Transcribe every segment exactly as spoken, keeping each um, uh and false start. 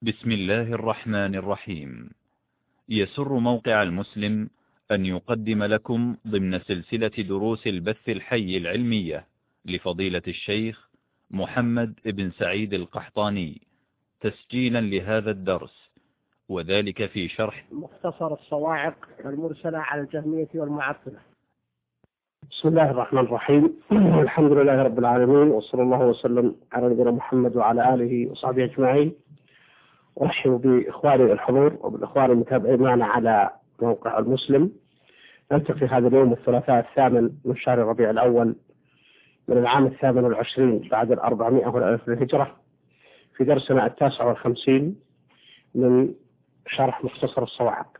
بسم الله الرحمن الرحيم. يسر موقع المسلم أن يقدم لكم ضمن سلسلة دروس البث الحي العلمية لفضيلة الشيخ محمد بن سعيد القحطاني تسجيلا لهذا الدرس، وذلك في شرح مختصر الصواعق المرسلة على الجهمية والمعطلة. بسم الله الرحمن الرحيم. الحمد لله رب العالمين، وصلى الله وسلم على نبينا محمد وعلى آله وصحبه أجمعين. أرحب بإخواني الحضور وبالإخوان المتابعين معنا على موقع المسلم. نلتقي هذا اليوم الثلاثاء الثامن من شهر ربيع الأول من العام الثامن والعشرين بعد الأربعمائة والألف للهجرة في درسنا التاسع والخمسين من شرح مختصر الصواعق.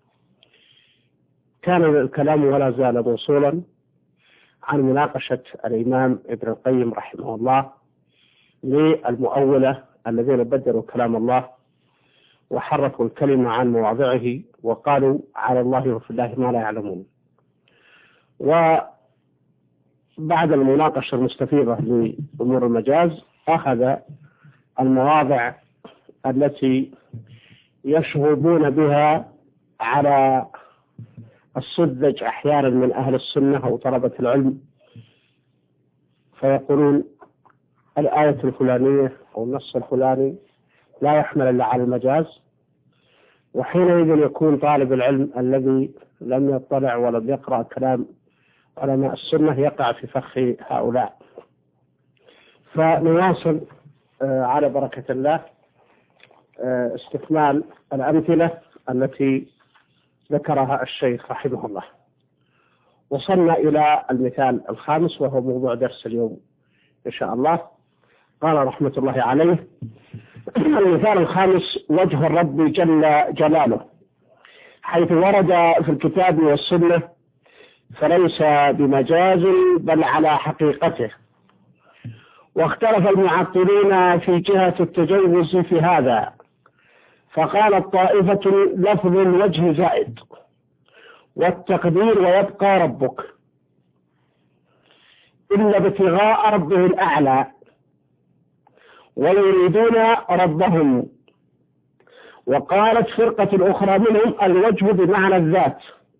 كان الكلام ولا زال موصولا عن مناقشة الإمام ابن القيم رحمه الله للمؤولة الذين بدلوا كلام الله وحرفوا الكلمة عن مواضعه وقالوا على الله وفي الله ما لا يعلمون. وبعد المناقشة المستفيضة لأمور المجاز أخذ المواضع التي يشهدون بها على السذج أحيانا من أهل السنة أو طلبة العلم، فيقولون الآية الفلانية أو النص الفلاني لا يحمل إلا على المجاز، وحينئذ يكون طالب العلم الذي لم يطلع ولم يقرأ كلام علماء السنة يقع في فخ هؤلاء. فنواصل على بركة الله استكمال الأمثلة التي ذكرها الشيخ رحمه الله. وصلنا إلى المثال الخامس وهو موضوع درس اليوم إن شاء الله. قال رحمة الله عليه: المثال الخامس وجه الرب جل جلاله، حيث ورد في الكتاب والسنة فليس بمجاز بل على حقيقته. واختلف المعطلين في جهة التجوز في هذا، فقالت طائفة لفظ الوجه زائد والتقدير ويبقى ربك إلا ابتغاء ربه الأعلى ويريدون ربهم. وقالت فرقة أخرى منهم الوجه بمعنى الذات،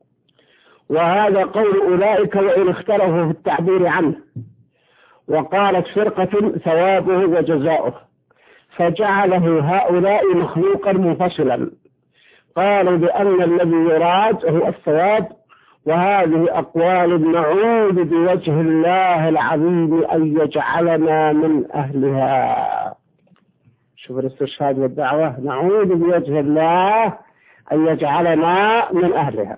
وهذا قول أولئك وإن اختلفوا في التعبير عنه. وقالت فرقة ثوابه وجزاؤه، فجعله هؤلاء مخلوقا منفصلا. قالوا بأن الذي يراد هو الثواب، وهذه أقوال نعوذ بوجه الله العظيم أن يجعلنا من أهلها. شوف الاستشهاد والدعوة، نعوذ بوجه الله أن يجعلنا من أهلها.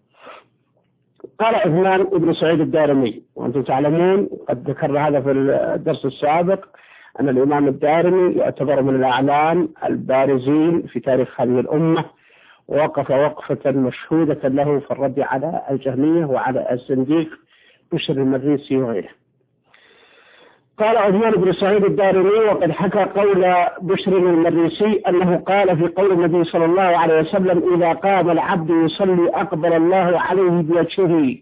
قال عثمان بن سعيد الدارمي، وأنتم تعلمون قد ذكرنا هذا في الدرس السابق أن الإمام الدارمي يعتبر من الأعلام البارزين في تاريخ هذه الأمة، ووقف وقفة مشهودة له في الرد على الجهمية وعلى الزنديق بشر المريسي وغيره. قال عثمان بن سعيد الدارمي وقد حكى قول بشر المريسي أنه قال في قول النبي صلى الله عليه وسلم: إذا قام العبد يصلي أقبل الله عليه بوجهه.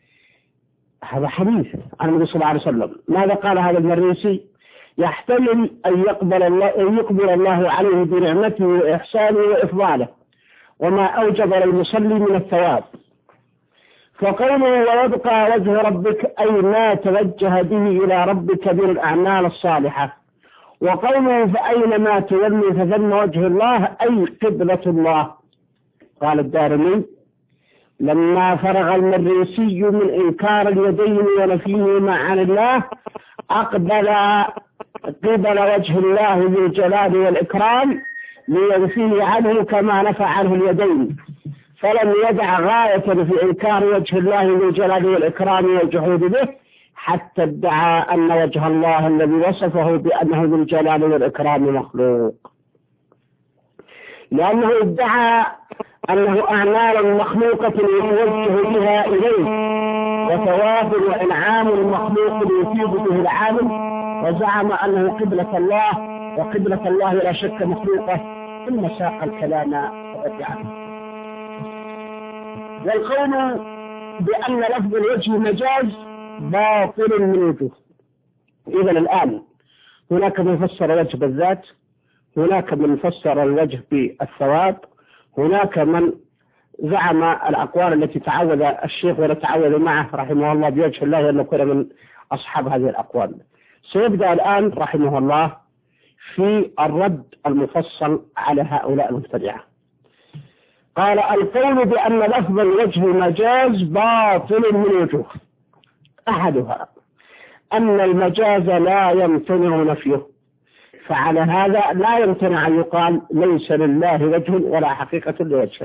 هذا حديث عن النبي صلى الله عليه وسلم. ماذا قال هذا المريسي؟ يحتمل أن يقبل الله, أن يقبل الله عليه بنعمته وإحسانه وإفضاله وما أوجب للمصلي من الثواب. فقوله ويبقى وجه ربك أي ما توجه به إلى ربك من الأعمال الصالحة. وقوله فأينما تولي فثم وجه الله أي قبلة الله. قال الدارمي: لما فرغ المريسي من إنكار اليدين ونفيهما عن الله أقبل قبل وجه الله ذو الجلال والإكرام لينفيه عنه كما نفى عنه اليدين، فلم يدع غاية في إنكار وجه الله ذو الجلال والإكرام والجحود به حتى ادعى أن وجه الله الذي وصفه بأنه ذو الجلال والإكرام مخلوق، لأنه ادعى أنه أعمال مخلوقة يتوجه بها إليه وثواب وإنعام مخلوق يفيض به العالم، وزعم أنه قبلة الله، وقبلة الله لا شك مخلوقة، ثم ساق الكلام ورجعه. والقول بأن لفظ الوجه مجاز باطل من وجوه. إذن الآن هناك من فسر وجه بالذات، هناك من فسر الوجه بالثواب، هناك من زعم الأقوال التي تعود الشيخ ونتعود معه رحمه الله بوجه الله أن نكون من أصحاب هذه الأقوال. سيبدأ الآن رحمه الله في الرد المفصل على هؤلاء المبتدعة. قال: القول بأن لفظ الوجه مجاز باطل من وجوه. أحدها أن المجاز لا يمتنع نفيه، فعلى هذا لا يمتنع أن يقال ليس لله وجه ولا حقيقة لوجهه،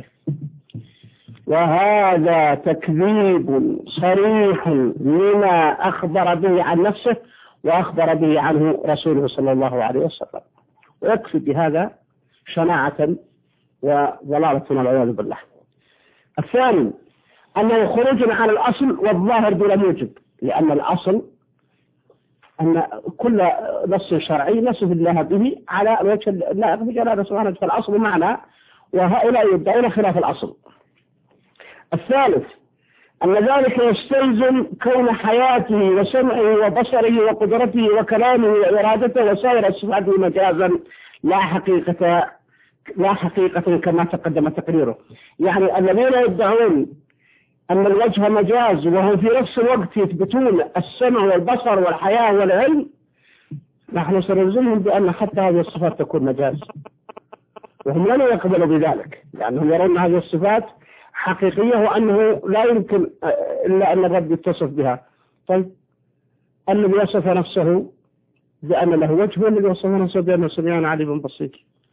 وهذا تكذيب صريح لما أخبر به عن نفسه وأخبر به عنه رسوله صلى الله عليه وسلم، ويكفي بهذا شناعة وضلالة والعياذ بالله. الثاني أنه خروج عن الأصل والظاهر بلا موجب، لأن الأصل أن كل نص شرعي نصف الله به على الوجه اللائق بجلاله سبحانه، فالأصل معنا وهؤلاء يدعون خلاف الأصل. الثالث أن ذلك يستلزم كون حياته وسمعه وبصره وقدرته وكلامه وإرادته وسائر الصفات مجازا لا حقيقة لا حقيقة كما تقدم تقريره. يعني الذين يدعون أن الوجه مجاز وهم في نفس الوقت يثبتون السمع والبصر والحياة والعلم، نحن سنلزمهم بأن حتى هذه الصفات تكون مجاز، وهم لن يقبلوا بذلك لأنهم يرون هذه الصفات حقيقية وأنه لا يمكن إلا أن الرب يتصف بها. طيب الذي يصف نفسه بأن له وجه والذي يصف نفسه بأنه سميع عليم بصير.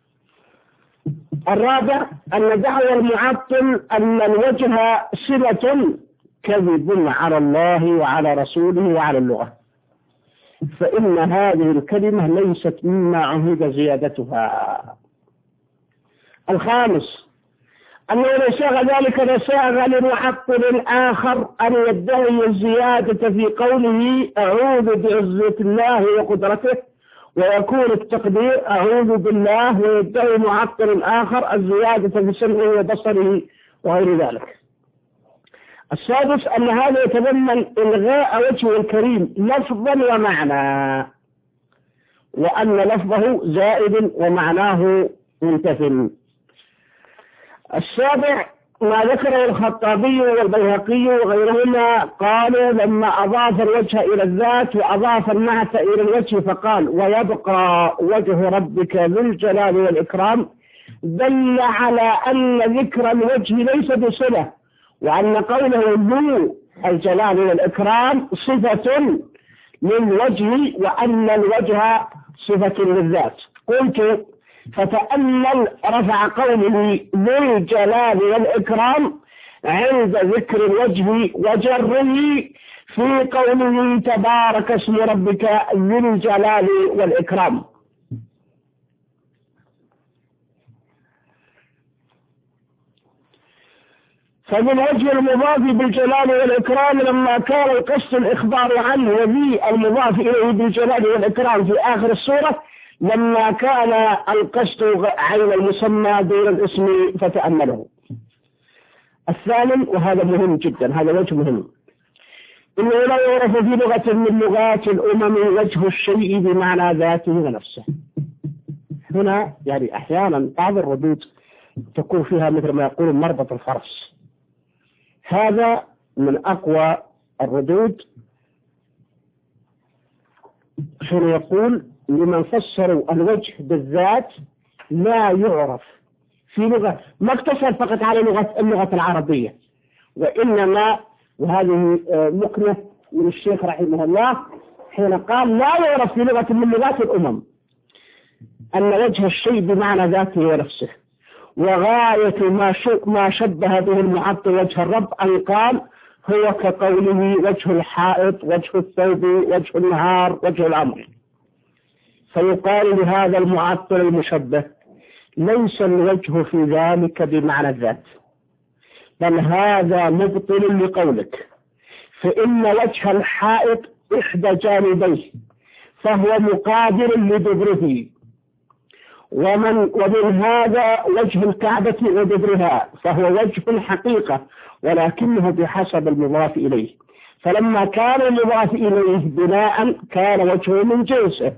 الرابع أن دعوى المعطل أن الوجه صلة كذب على الله وعلى رسوله وعلى اللغة، فإن هذه الكلمة ليست مما عهد زيادتها. الخامس أنه لو ساغ ذلك لساغ لمعطل آخر أن يدعي الزيادة في قوله أعوذ بعزة الله وقدرته، ويكون التقدير أعوذ بالله، ويدعي معطل آخر الزيادة في سمعه وبصره وغير ذلك. السادس أن هذا يتضمن إلغاء وجهه الكريم لفظا ومعنى، وأن لفظه زائد ومعناه منتفٍ. السابع ما ذكره الخطابي والبيهقي وغيرهما، قالوا لما أضاف الوجه إلى الذات وأضاف النعت إلى الوجه فقال ويبقى وجه ربك ذو الجلال والإكرام، دل على أن ذكر الوجه ليس بصلة، وأن قوله ذو الجلال والإكرام صفة للوجه وأن الوجه صفة للذات. قلت فتأمل رفع قوله ذو الجلال والإكرام عند ذكر الوجه وجره في قوله تبارك اسم ربك ذو الجلال والإكرام. فمن وجه المضاف بالجلال والإكرام لما كان القصد الإخبار عنه وذي المضاف إليه بالجلال والإكرام في آخر السورة، لما كان القصد عين المسمى دون الاسم فتأمله. الثامن وهذا مهم جدا، هذا وجه مهم، إنه لا يعرف في لغة من لغات الأمم وجه الشيء بمعنى ذاته ونفسه. هنا يعني أحيانا بعض الردود تكون فيها مثل ما يقول مربط الفرس، هذا من أقوى الردود حين يقول لمن فسروا الوجه بالذات لا يعرف في لغة، ما اقتصر فقط على لغة اللغة العربية، وإنما وهذه مكنة من الشيخ رحمه الله حين قال لا يعرف في لغة من لغات الأمم أن وجه الشيء بمعنى ذاته ونفسه، وغاية ما ما شبه به المعطل وجه الرب أن قال هو كقوله وجه الحائط وجه الثوب وجه النهار وجه الأمر، فيقال لهذا المعطل المشبه ليس الوجه في ذلك بمعنى الذات، بل هذا مبطل لقولك، فإن وجه الحائط إحدى جانبيه فهو مقابل لدبره، ومن ومن هذا وجه الكعبة ودبرها فهو وجه الحقيقة ولكنه بحسب المضاف إليه، فلما كان المضاف إليه بناء كان وجهه من جنسه،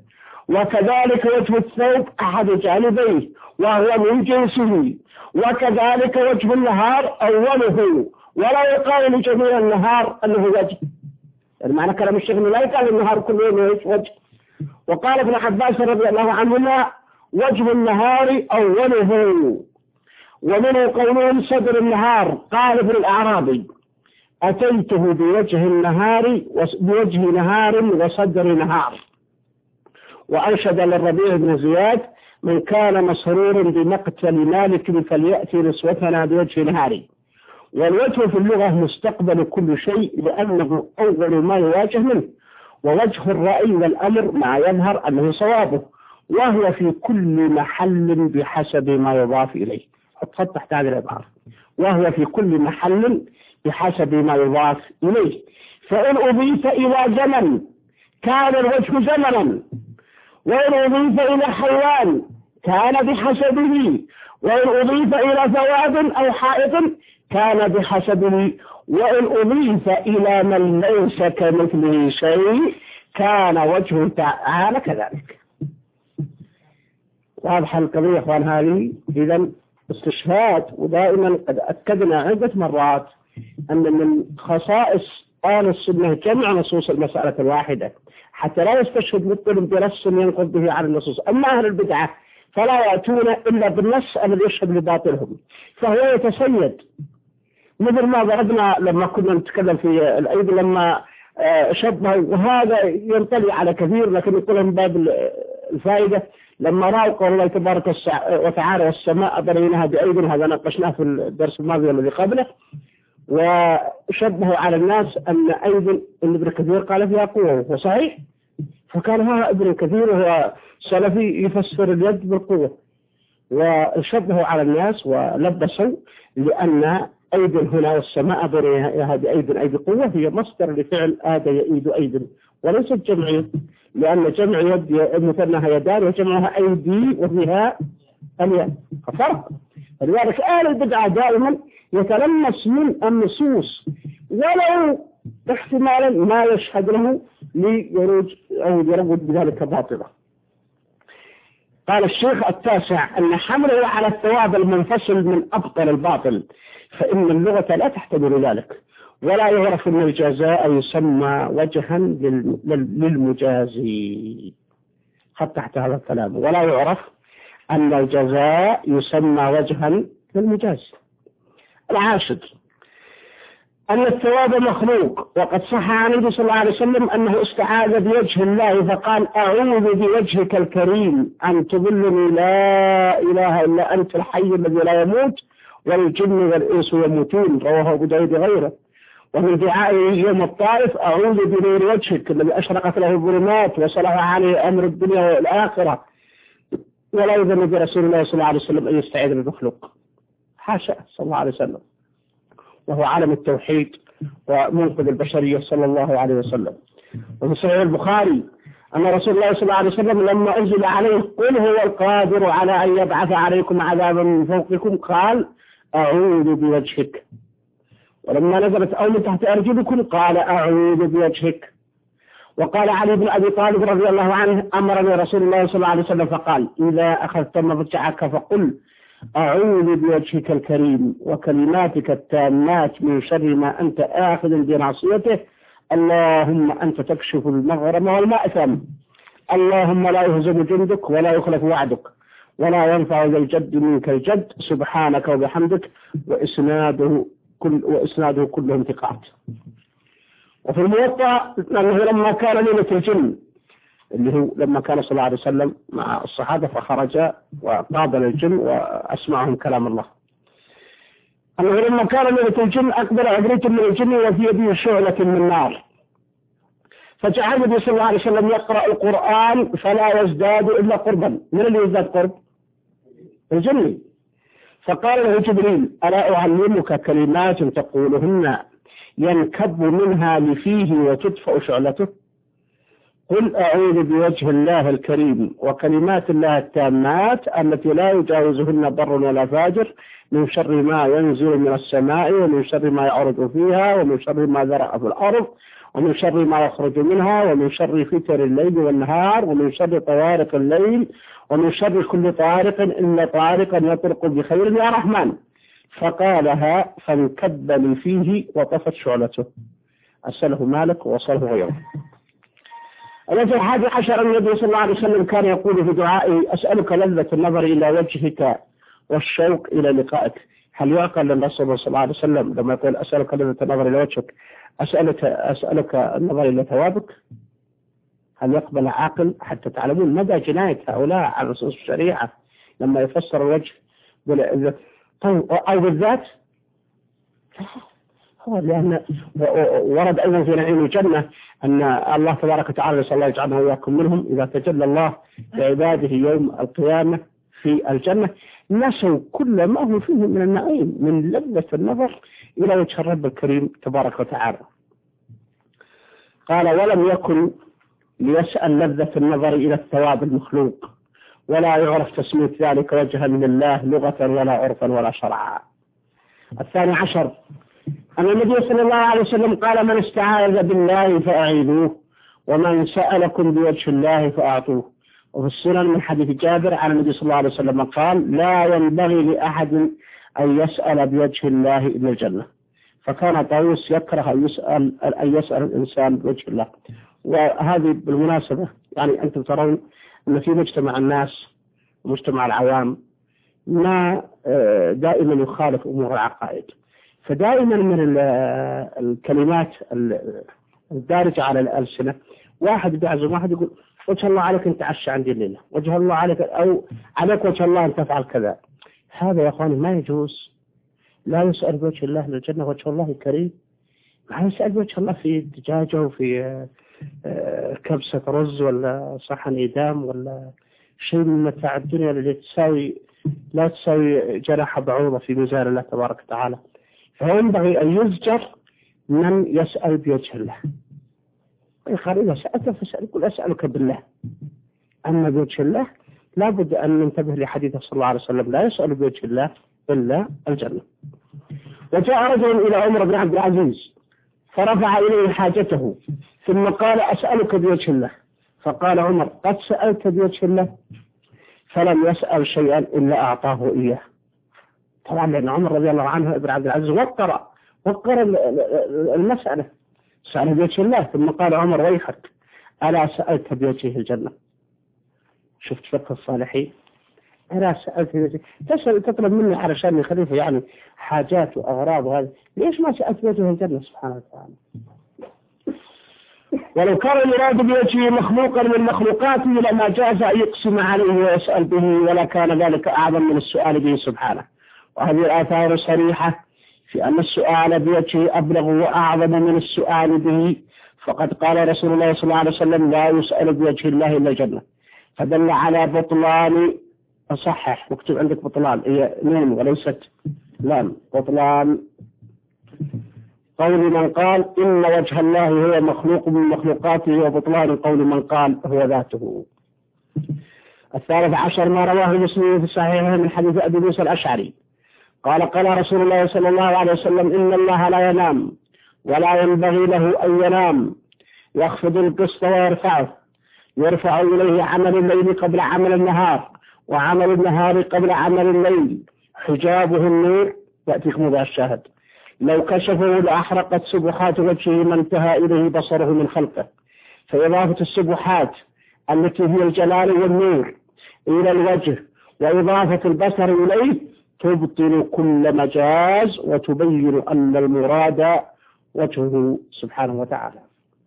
وكذلك وجه الثوب أحد جانبيه وهو من جنسه، وكذلك وجه النهار أوله، ولا يقال لجميع النهار أنه وجه. يعني معنى كلام الشيخ لا يقال النهار كله وجه. وقال ابن عباس رضي الله عنهما وجه النهار أوله، ومنه قولهم صدر النهار. قال ابن الأعرابي أتيته بوجه النهار بوجه نهار وصدر نهار. وأنشد للربيع بن زياد من كان مسرور بمقتل مالك فليأتي نسوتنا بوجه نهار. والوجه في اللغة مستقبل كل شيء لأنه أول ما يواجه منه، ووجه الرأي والأمر ما يظهر أنه صوابه، وهو في كل محل بحسب ما يضاف إليه. حط تحت هذه العبارة، وهو في كل محل بحسب ما يضاف إليه. فإن أضيف إلى زمن كان الوجه زمنا، وإن أضيف إلى حيوان كان بحسبه، وإن أضيف إلى ثواب أو حائط كان بحسبه، وإن أضيف إلى من ليس كمثله شيء كان وجهه تعالى كذلك. واضح القضية أخوان هذه. إذا استشهاد، ودائما قد أكدنا عدة مرات أن من خصائص أهل السنة جمع نصوص المسألة الواحدة حتى لا يستشهد مثل بنص ينقض به على النصوص. أما أهل البدعة فلا يأتون إلا بالنص الذي يشهد لباطلهم، فهو يتسيد. مثل ما ضربنا لما كنا نتكلم في الأيض لما شبه، وهذا ينطلي على كثير لكن يقول من باب الفائدة، لما رأوا قول الله تبارك وتعالى والسماء بنيناها بأيد، هذا ناقشناه في الدرس الماضي الذي قبله، وشبهوا على الناس أن أيضا ابن كثير قال فيها قوة، وهو صحيح. فكان هذا ابن كثير وهو سلفي يفسر اليد بالقوة، وشبهوا على الناس ولبسوا، لأن أيضا هنا والسماء بنيناها بأيد أيد قوة هي مصدر لفعل آد يأيد أيد، وليست جمع يد، لأن جمع يد مثلها يدان وجمعها أيدي وفيها اليد، ففرق. فلذلك أهل البدعة دائما يتلمس من النصوص ولو احتمالا ما يشهد له ليروج أو يروج بذلك باطلة. قال الشيخ التاسع أن حمله على الثواب المنفصل من أبطل الباطل، فإن اللغة لا تحتمل ذلك، ولا يعرف أن الجزاء يسمى وجها للمجازي. خط تحت هذا الكلام، ولا يعرف أن الجزاء يسمى وجها للمجازي. العاشر أن الثواب مخلوق، وقد صح عن النبي صلى الله عليه وسلم أنه استعاذ بوجه الله فقال أعوذ بوجهك الكريم أن تظلني لا إله إلا أنت الحي الذي لا يموت والجن والإنس يموتون، رواه أبو داود غيره. ومن دعائه يوم الطائف أعوذ بنور وجهك الذي أشرقت له الظلمات وصلح عليه أمر الدنيا والآخرة. ولا يذن برسول الله صلى الله عليه وسلم أن يستعيذ بالمخلوق، حاشا صلى الله عليه وسلم، وهو عالم التوحيد ومنقذ البشرية صلى الله عليه وسلم. وفي صحيح البخاري أن رسول الله صلى الله عليه وسلم لما أنزل عليه قل هو القادر على أن يبعث عليكم عذابا من فوقكم قال أعوذ بوجهك، ولما نزلت أو من تحت أرجلكم قال أعوذ بوجهك. وقال علي بن أبي طالب رضي الله عنه أمرني رسول الله صلى الله عليه وسلم فقال إذا أخذت مضجعك فقل أعوذ بوجهك الكريم وكلماتك التامات من شر ما أنت آخذ بناصيته، اللهم أنت تكشف المغرم والمأثم، اللهم لا يهزم جندك ولا يخلف وعدك ولا ينفع ذا الجد منك الجد سبحانك وبحمدك. وإسناده كل وإسناده كلهم ثقات. وفي الموطأ أنه لما كان ليلة الجن اللي هو لما كان صلى الله عليه وسلم مع الصحابة فخرج وقابل الجن وأسمعهم كلام الله، أنه لما كان ليلة الجن أقبل عفريت من الجن وفي يده شعلة من نار، فجعل النبي صلى الله عليه وسلم يقرأ القرآن فلا يزداد إلا قربا. من اللي يزداد قرب؟ الجن. فقال له جبريل ألا أعلمك كلمات تقولهن ينكب منها لفيه وتدفع شعلته؟ قل أعوذ بوجه الله الكريم وكلمات الله التامات التي لا يجاوزهن بر ولا فاجر من شر ما ينزل من السماء ومن شر ما يعرض فيها ومن شر ما ذرأ في الأرض ومن شر ما يخرج منها ومن شر فتر الليل والنهار ومن شر طوارق الليل ومن شر كل طارق إن طارقا يطرق بخير يا رحمن. فقالها فانكب لي فيه وطفت شعلته. أسأله مالك ووصله غيره. الوجه الحادي عشر أن النبي صلى الله عليه وسلم كان يقول في دعائه أسألك لذة النظر إلى وجهك والشوق إلى لقائك. هل يعقل للرسول صلى الله عليه وسلم لما يقول أسألك لذة النظر إلى وجهك أسألك, أسألك النظر إلى ثوابك؟ هل يقبل عاقل؟ حتى تعلمون مدى جناية هؤلاء على نصوص الشريعة لما يفسر الوجه أو بالذات. هو لأن ورد أيضا في نعيم الجنة أن الله تبارك وتعالى صلى الله يجعلنا وإياكم منهم إذا تجلى الله لعباده يوم القيامة في الجنة نسوا كل ما هو فيه من النعيم من لذة النظر إلى وجه الرب الكريم تبارك وتعالى. قال ولم يكن ليسأل لذة النظر إلى الثواب المخلوق ولا يعرف تسمية ذلك وجها من الله لغة ولا عرفا ولا شرعا. الثاني عشر أن النبي صلى الله عليه وسلم قال من استعاذ بالله فأعيذوه ومن سألكم بوجه الله فأعطوه. وفي السنن من حديث جابر عن النبي صلى الله عليه وسلم قال لا ينبغي لأحد أن يسأل بوجه الله إلا الجنة. فكان طاووس يكره أن يسأل, أن يسأل الإنسان بوجه الله. وهذه بالمناسبة يعني أنتم ترون أن في مجتمع الناس ومجتمع العوام ما دائما يخالف أمور العقائد. فدائما من الكلمات الدارجة على الألسنة واحد بيعزم واحد يقول وجه الله عليك أن تعشى عندي الليلة وجه الله عليك أو عليك وجه الله أن تفعل كذا. هذا يا أخواني ما يجوز. لا يسأل بوجه الله للجنة وجه الله كريم. ما يسأل بوجه الله في دجاجة وفي كبسة رز ولا صحن إدام ولا شيء من متاع الدنيا اللي تساوي لا تساوي جناح بعوضة في ميزان الله تبارك وتعالى. فينبغي أن يزجر من يسأل بوجه الله. يقول إذا سألت فاسأل يقول أسألك بالله. أما بوجه الله لابد أن ننتبه لحديث صلى الله عليه وسلم لا يسأل بوجه الله إلا الجنة. وجاء رجل إلى عمر بن عبد العزيز فرفع إليه حاجته ثم قال أسألك بوجه الله. فقال عمر قد سألت بوجه الله فلم يسأل شيئا إلا أعطاه إياه. طبعا لأن عمر رضي الله عنه ابن عبد العزيز وقر وقر المسألة سأل بوجه الله ثم قال عمر ويحك ألا سألت بوجه الجنة. شفت فقه الصالحين. ألا سألت بوجه تسأل تطلب مني علشان خليفة يعني حاجات وأغراض وهذا ليش ما سألت بوجه الجنة سبحانه وتعالى. ولو كان المراد بوجهه مخلوقا من مخلوقاته لما جاز أن يقسم عليه ويسأل به ولا كان ذلك أعظم من السؤال به سبحانه. وهذه الآثار صريحة في أن السؤال بوجهه أبلغ وأعظم من السؤال به. فقد قال رسول الله صلى الله عليه وسلم لا يسأل بوجه الله إلا الجنة. فدل على بطلان أصحح مكتوب عندك بطلان هي نون وليست لام بطلان قول من قال إن وجه الله هو مخلوق من مخلوقاته وبطلان قول من قال هو ذاته. الثالث عشر ما رواه مسلم في صحيحه من حديث أبي موسى الأشعري قال قال رسول الله صلى الله عليه وسلم إن الله لا ينام ولا ينبغي له أن ينام يخفض القسط ويرفعه يرفع إليه عمل الليل قبل عمل النهار وعمل النهار قبل عمل الليل حجابه النور. يأتيك موضع الشاهد لو كشفه لأحرقت سبحات وجهه ما انتهى إليه بصره من خلقه. فإضافة السبحات التي هي الجلال والنور إلى الوجه وإضافة البصر إليه تبطل كل مجاز وتبين أن المراد وجهه سبحانه وتعالى.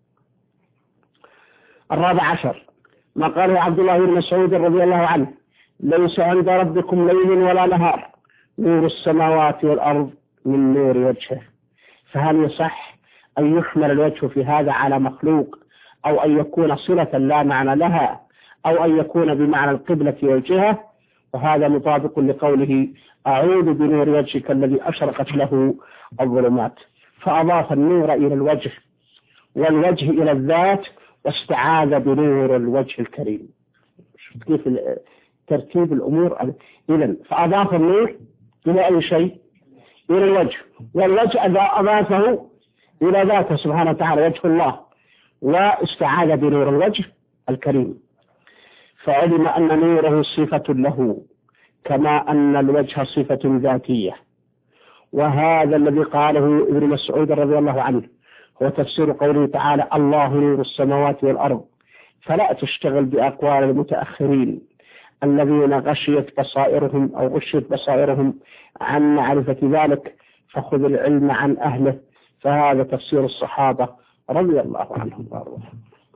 الرابع عشر ما قاله عبد الله بن مسعود رضي الله عنه ليس عند ربكم ليل ولا نهار نور السماوات والأرض من نور وجهه. فهل يصح أن يحمل الوجه في هذا على مخلوق أو أن يكون صلة لا معنى لها أو أن يكون بمعنى القبلة والجهة؟ وهذا مطابق لقوله أعوذ بنور وجهك الذي أشرقت له الظلمات. فأضاف النور إلى الوجه والوجه إلى الذات واستعاذ بنور الوجه الكريم. شوف كيف ترتيب الأمور. إذن فأضاف النور إلى أي شيء؟ إلى الوجه. والوجه إذا أضافه إلى ذاته سبحانه وتعالى وجه الله، واستعاذ بنور الوجه الكريم، فعلم أن نوره صفة له كما أن الوجه صفة ذاتية. وهذا الذي قاله ابن مسعود رضي الله عنه هو تفسير قوله تعالى الله نور السماوات والأرض. فلا تشتغل بأقوال المتأخرين الذين غشيت بصائرهم أو غشيت بصائرهم عن معرفة ذلك، فخذ العلم عن أهله. فهذا تفسير الصحابة رضي الله عنهم وارضاهم.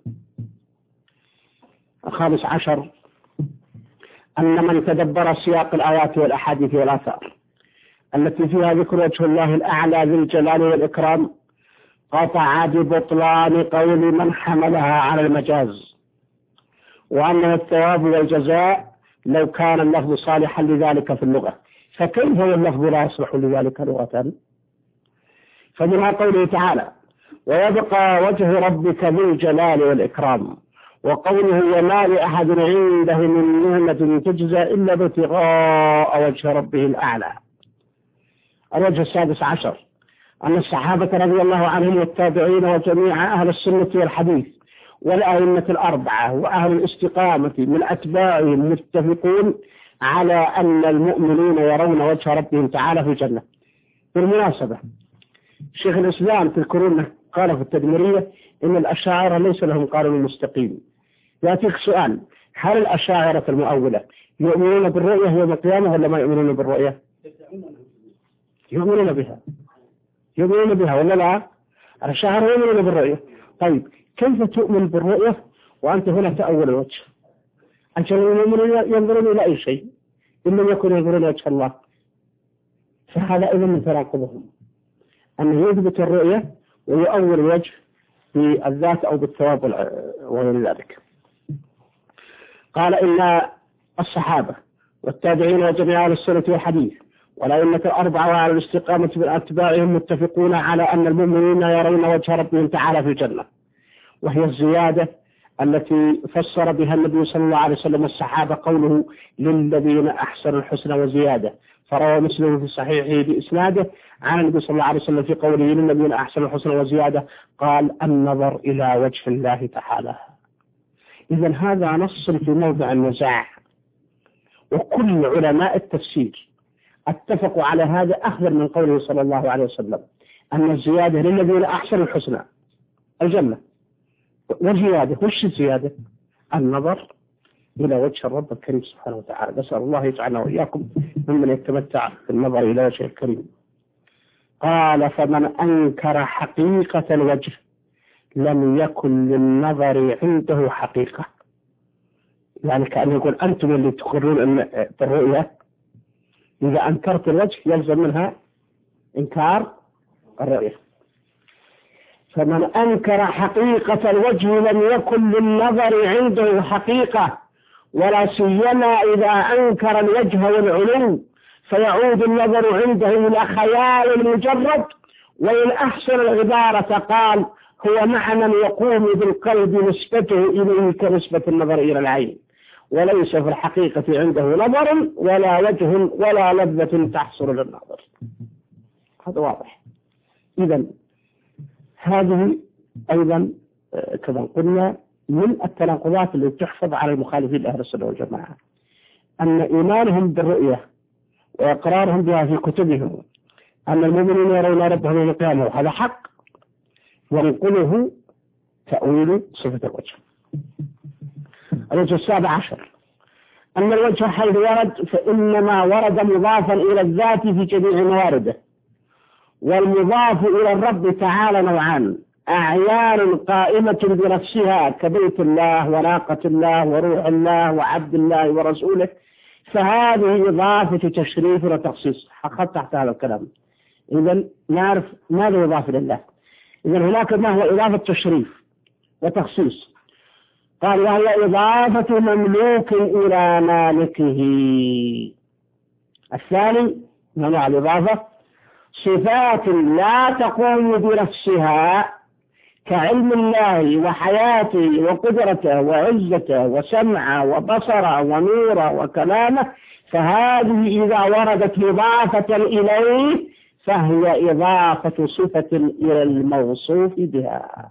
الخامس عشر أن من تدبر سياق الآيات والأحاديث والآثار التي فيها ذكر وجه الله الأعلى ذي الجلال والإكرام قطع ببطلان قول من حملها على المجاز، وأن الثواب والجزاء لو كان اللفظ صالحا لذلك في اللغة، فكيف هو اللفظ لا يصلح لذلك لغة؟ فمنها قوله تعالى ويبقى وجه ربك ذي الجلال والإكرام، وقوله وما لأحد عنده من نعمة تجزى إلا ابتغاء وجه ربه الأعلى. الوجه السادس عشر أن الصحابة رضي الله عنهم والتابعين وجميع أهل السنة والحديث والأئمة الأربعة وأهل الاستقامة من أتباعهم متفقون على أن المؤمنين يرون وجه ربهم تعالى في الجنة. بالمناسبة شيخ الإسلام في القرون قال في التدميرية إن الأشاعرة ليس لهم قانون مستقيم. يأتيك سؤال، هل الأشاعرة المؤولة يؤمنون بالرؤية يوم القيامة ولا ما يؤمنون بالرؤية؟ يؤمنون بها يؤمنون بها ولا لا؟ الأشاعرة يؤمنون بالرؤية. طيب كيف تؤمن بالرؤية وأنت هنا تأول الوجه؟ عشان المؤمنين ينظرون إلى أي شيء إن لم يكن ينظرون وجه الله. فهذا أيضا من تناقضهم أنه يثبت الرؤية ويؤول الوجه بالذات أو بالثواب وغير ذلك. قال إن الصحابة والتابعين وجميع أهل السنة والحديث والأئمة الأربعة وعلى الاستقامة من أتباعهم متفقون على أن المؤمنين يرون وجه ربهم تعالى في الجنة، وهي الزيادة التي فسر بها النبي صلى الله عليه وسلم الصحابة قوله للذين أحسنوا الحسنى وزيادة. فروى مسلم في صحيحه بإسناده عن النبي صلى الله عليه وسلم في قوله للذين أحسنوا الحسنى وزيادة قال النظر إلى وجه الله تعالى. إذن هذا نص في موضع النزاع، وكل علماء التفسير اتفقوا على هذا أخبر من قوله صلى الله عليه وسلم أن الزيادة للذين أحسنوا الحسنى الجنة، والزيادة وش الزيادة؟ النظر إلى وجه الرب الكريم سبحانه وتعالى. نسأل الله يجعلنا وإياكم ممن يتمتع بالنظر إلى وجه الكريم. قال فمن أنكر حقيقة الوجه لم يكن للنظر عنده حقيقة. يعني كأن يقول أنتم اللي تقرون الرؤية، إذا أنكرت الوجه يلزم منها إنكار الرؤية. فمن أنكر حقيقة الوجه لم يكن للنظر عنده حقيقة، ولا سيما إذا أنكر الوجه والعلو فيعود النظر عنده إلى خيال المجرد. وإن أحسن العبارة قال هو معنى يقوم بالقلب نسبته إليه كنسبة النظر إلى العين، وليس في الحقيقة عنده نظر ولا وجه ولا لذة تحصل للنظر. هذا واضح. إذن هذه أيضا كما قلنا من التناقضات التي تحفظ على المخالفين أهل السنة والجماعة، أن إيمانهم بالرؤية وإقرارهم بها في كتبهم أن المؤمنين يرون ربهم يوم القيامة هذا حق، وينقله تأويل صفة الوجه. الوجه السابع عشر أن الوجه حيث ورد فإنما ورد مضافا إلى الذات في جميع موارده، والمضاف إلى الرب تعالى نوعان: أعيان قائمة بنفسها كبيت الله وناقة الله وروح الله وعبد الله ورسوله، فهذه إضافة تشريف وتخصيص. حققت تحت هذا الكلام. إذن نعرف ماذا يضاف لله. إذن هناك ما هو إضافة تشريف وتخصيص. قال وهي إضافة مملوك إلى مالكه. الثاني نوع الإضافة صفات لا تقوم بنفسها كعلم الله وحياته وقدرته وعزته وسمعه وبصره ونوره وكلامه، فهذه إذا وردت إضافة إليه فهي إضافة صفة إلى الموصوف بها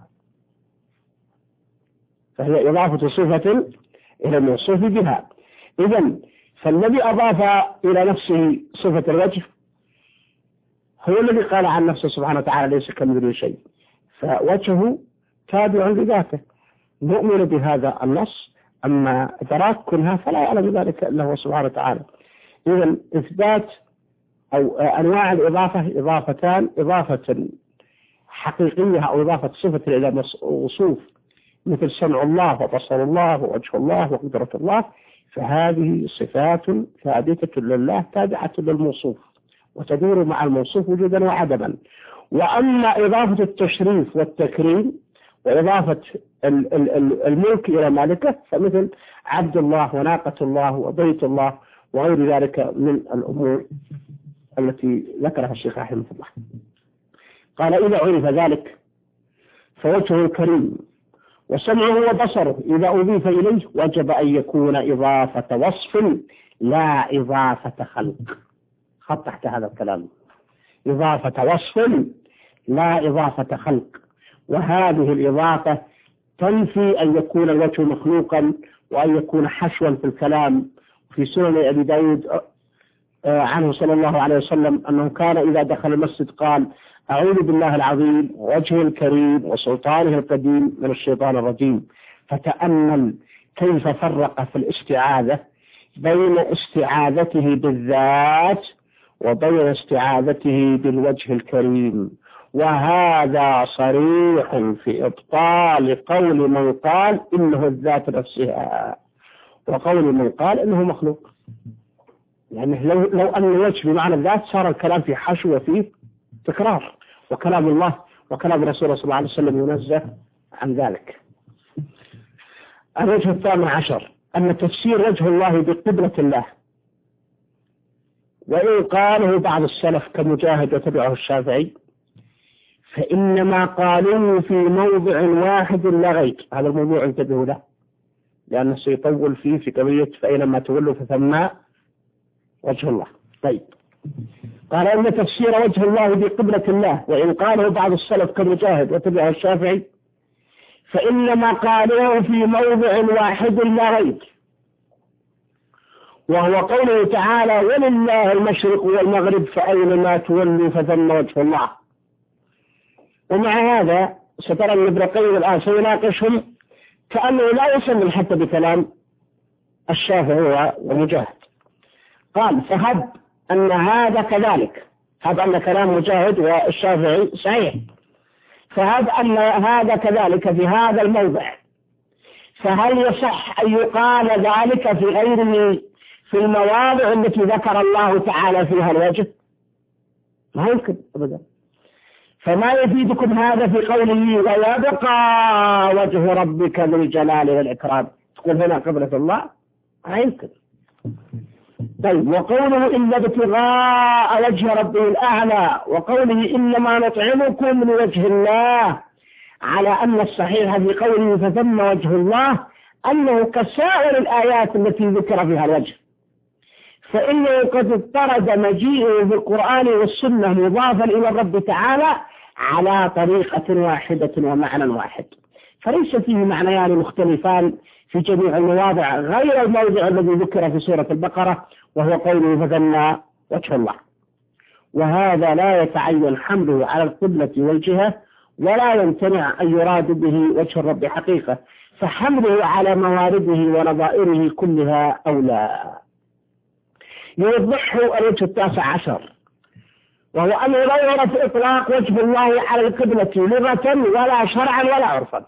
فهي إضافة صفة إلى الموصوف بها. إذن فالذي أضاف إلى نفسه صفة الوجه هو الذي قال عن نفسه سبحانه وتعالى ليس كمثله شيء، فوجهه تابع لذاته، نؤمن بهذا النص. أما إدراك كلها فلا يعلم ذلك إلا هو سبحانه وتعالى. إذن إثبات أو أنواع الإضافة إضافتان، إضافة حقيقية أو إضافة صفة إلى وصوف مثل سمع الله وبصر الله ووجه الله وقدرة الله، فهذه صفات ثابتة لله تابعة للموصوف وتدور مع الموصوف وجودا وعدما. وأما إضافة التشريف والتكريم وإضافة الملك إلى مالكه فمثل عبد الله وناقة الله وبيت الله وغير ذلك من الأمور التي ذكرها الشيخ رحمه الله. قال إذا عرف ذلك فوجهه الكريم وسمعه وبصره إذا أضيف إليه وجب أن يكون إضافة وصف لا إضافة خلق. خط تحت هذا الكلام، إضافة وصف لا إضافة خلق. وهذه الإضافة تنفي أن يكون الوجه مخلوقا وأن يكون حشوا في الكلام. في سنن أبي داود عنه صلى الله عليه وسلم أنه كان إذا دخل المسجد قال أعوذ بالله العظيم ووجهه الكريم وسلطانه القديم من الشيطان الرجيم. فتأمل كيف فرق في الاستعاذة بين استعاذته بالذات وبين استعاذته بالوجه الكريم، وهذا صريح في إبطال قول من قال إنه الذات نفسها وقول من قال إنه مخلوق. يعني لو, لو أن الوجه بمعنى الذات صار الكلام في حشو وفيه تكرار، وكلام الله وكلام رسوله صلى الله عليه وسلم ينزه عن ذلك. الوجه الثامن عشر أن تفسير وجه الله بقبلة الله، وإن قاله بعض السلف كمجاهد وتبعه الشافعي فإنما قالوه في موضع واحد لا غير. هذا الموضوع انتبهوا له لأنه سيطول فيه في قضية فإنما تولوا فثم وجه الله. طيب، قال إن تفسير وجه الله بقبلة الله وإن قاله بعض السلف كمجاهد وتبعه الشافعي فإنما قالوه في موضع واحد لا غير، وهو قوله تعالى ولله المشرق والمغرب فأينما تولوا فثم وجه الله. ومع هذا سترى أن ابن القيم الآن سيناقشهم كأنه لا يسلم حتى بكلام الشافعي ومجاهد. قال فهب أن هذا كذلك، هب أن كلام مجاهد والشافعي صحيح، فهب أن هذا كذلك في هذا الموضع، فهل يصح أن يقال ذلك في غيره في المواضع التي ذكر الله تعالى فيها الوجه؟ ما يمكن أبدا. فما يفيدكم هذا في قوله ويبقى وجه ربك ذو الجلال والإكرام، تقول هنا قبلة الله؟ ما يمكن. طيب، وقوله إلا ابتغاء وجه ربه الأعلى، وقوله إنما نطعمكم من وجه الله، على أن الصحيح في قوله فثم وجه الله أنه كسائر الآيات التي ذكر فيها الوجه، فإنه قد اضطرد مجيئه في القرآن والسنة مضافا إلى الرب تعالى على طريقة واحدة ومعنى واحد، فليس فيه معنيان مختلفان في جميع المواضع غير الموضع الذي ذكر في سورة البقرة وهو قوله فثم وجه الله. وهذا لا يتعين حمله على القبلة والجهة ولا يمتنع أن يراد به وجه الرب حقيقة، فحمله على موارده ونظائره كلها أولى. يوضحه الوجه التاسع عشر، وهو أن لا يعرف إطلاق وجه الله على القبلة لغة ولا شرعا ولا عرفا،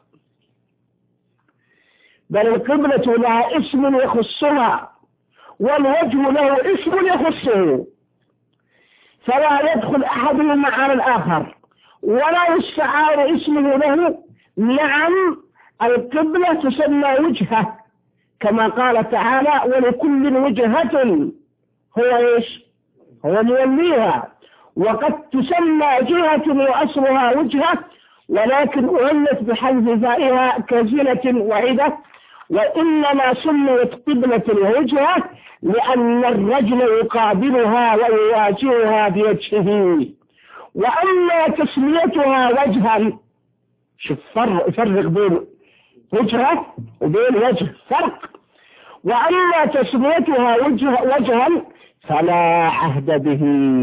بل القبلة لها اسم يخصها والوجه له اسم يخصه، فلا يدخل أحدهما على الآخر ولا يستعار اسمه له. نعم، القبلة تسمى وجهة كما قال تعالى ولكل وجهة هو إيش؟ هو موليها، وقد تسمى جهة وأصلها وجهة ولكن أعلت بحذف فائها كزنة وعدة، وإنما سميت قبلة وجهة لأن الرجل يقابلها ويواجهها بوجهه، وأما تسميتها وجها، شوف فرق يفرق بين وجهه وبين وجه فرق. وأما تسميتها وجه وجها فلا عهد به.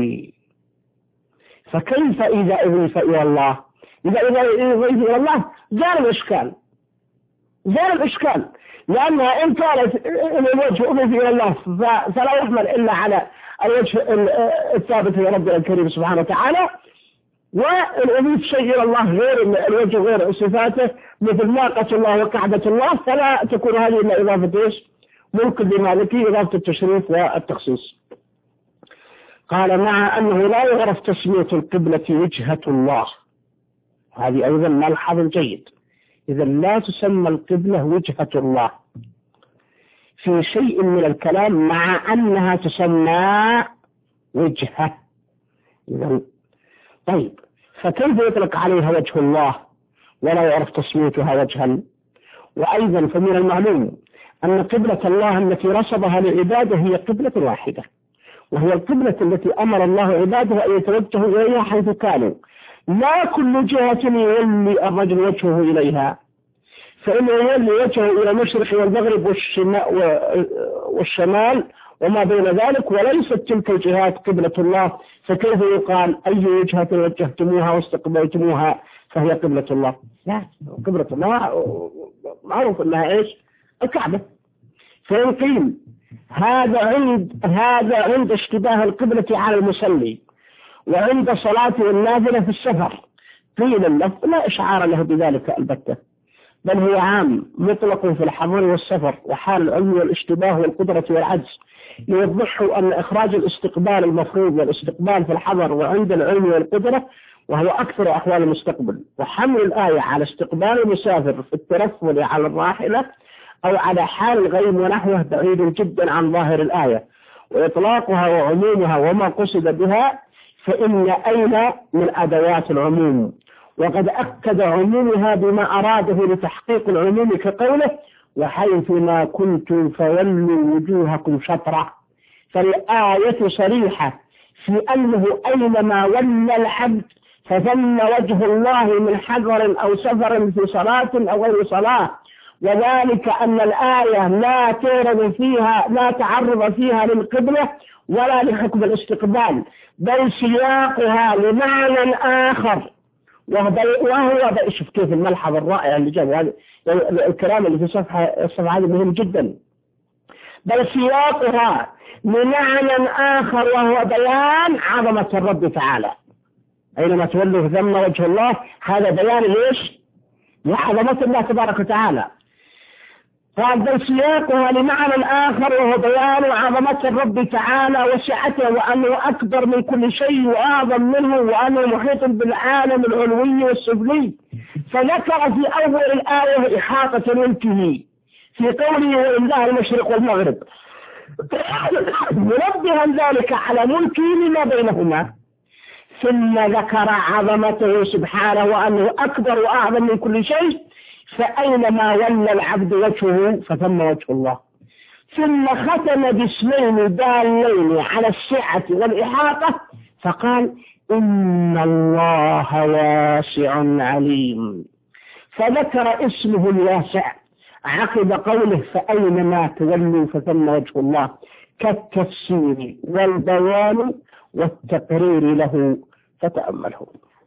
فكيف إذا أضيف إلى الله؟ إذا أضيف إلى الله زال الإشكال، زال الإشكال، لأنها إن كانت الوجه أضيف إلى الله فلا يحمل إلا على الوجه الثابت لربنا الكريم سبحانه وتعالى، والأضيف شيء إلى الله غير الوجه غير صفاته مثل ناقة الله وكعبة الله، فلا تكون هذه إلا إضافة إيش؟ ممكن لمالكي إضافة التشريف والتخصيص. قال مع أنه لا يعرف تسمية القبلة وجهة الله، هذه أيضا ملحظ جيد. إذا لا تسمى القبلة وجهة الله في شيء من الكلام مع أنها تسمى وجهة. إذا طيب فكيف يطلق عليها وجه الله ولا يعرف تسميتها وجها؟ وأيضا فمن المعلوم أن قبلة الله التي رصدها لعباده هي قبلة واحدة، وهي القبلة التي أمر الله عباده أن يتوجهوا إليها حيث كانوا، لا كل جهة يولي الرجل وجهه إليها، فإنه يولي وجهه إلى المشرق والمغرب والشمال وما بين ذلك، وليست تلك الجهات قبلة الله. فكيف يقال أي وجهة وجهتموها واستقبلتموها فهي قبلة الله؟ لا، قبلة الله معروف أنها إيش؟ الكعبة. فإن قيل هذا عند هذا عند اشتباه القبلة على المصلي وعند صلاته النافلة في السفر، قيل اللفظ لا إشعار له بذلك البتة، بل هو عام مطلق في الحضر والسفر وحال العلم والاشتباه والقدرة والعجز، ليوضحوا أن إخراج الاستقبال المفروض والاستقبال في الحضر وعند العلم والقدرة وهو أكثر أحوال المستقبل، وحمل الآية على استقبال المسافر في الترفل على الراحلة أو على حال الغيم ونحوه بعيد جدا عن ظاهر الآية، وإطلاقها وعمومها وما قصد بها فإن أين من أدوات العموم، وقد أكد عمومها بما أراده لتحقيق العموم كقوله وحيث ما كنتم فولوا وجوهكم شطرة. فالآية صريحة في أنه أينما ولى العبد فثم وجه الله من حذر أو سفر في صلاة أو غير صلاة، وذلك أن الآية لا تورد فيها لا تعرض فيها للقبلة ولا لحكم الاستقبال، بل سياقها لمعنى آخر، وهو شوف كيف الملحظ الرائع اللي جاب هذا الكلام اللي في صفحة الصفحة هذه مهم جدا، بل سياقها لمعنى آخر وهو بيان عظمة الرب تعالى. أينما تولوا ثم وجه الله، هذا بيان ليش؟ لعظمة الله تبارك وتعالى. قال بل سياقها لمعنى آخر وهو بيان عظمة الرب تعالى وسعته، وأنه أكبر من كل شيء وأعظم منه، وأنه محيط بالعالم العلوي والسفلي. فذكر في أول الآية إحاطة ملكه في قوله ولله المشرق والمغرب، منبها ذلك على ملكه لما بينهما، ثم ذكر عظمته سبحانه وأنه أكبر وأعظم من كل شيء، فأينما ولى العبد وجهه فثم وجه الله، ثم ختم باسمين دالين على السعة والإحاطة فقال إن الله واسع عليم، فذكر اسمه الواسع عقب قوله فأينما تولوا فثم وجه الله، كالتفسير والبيان والتقرير له، فتأمله.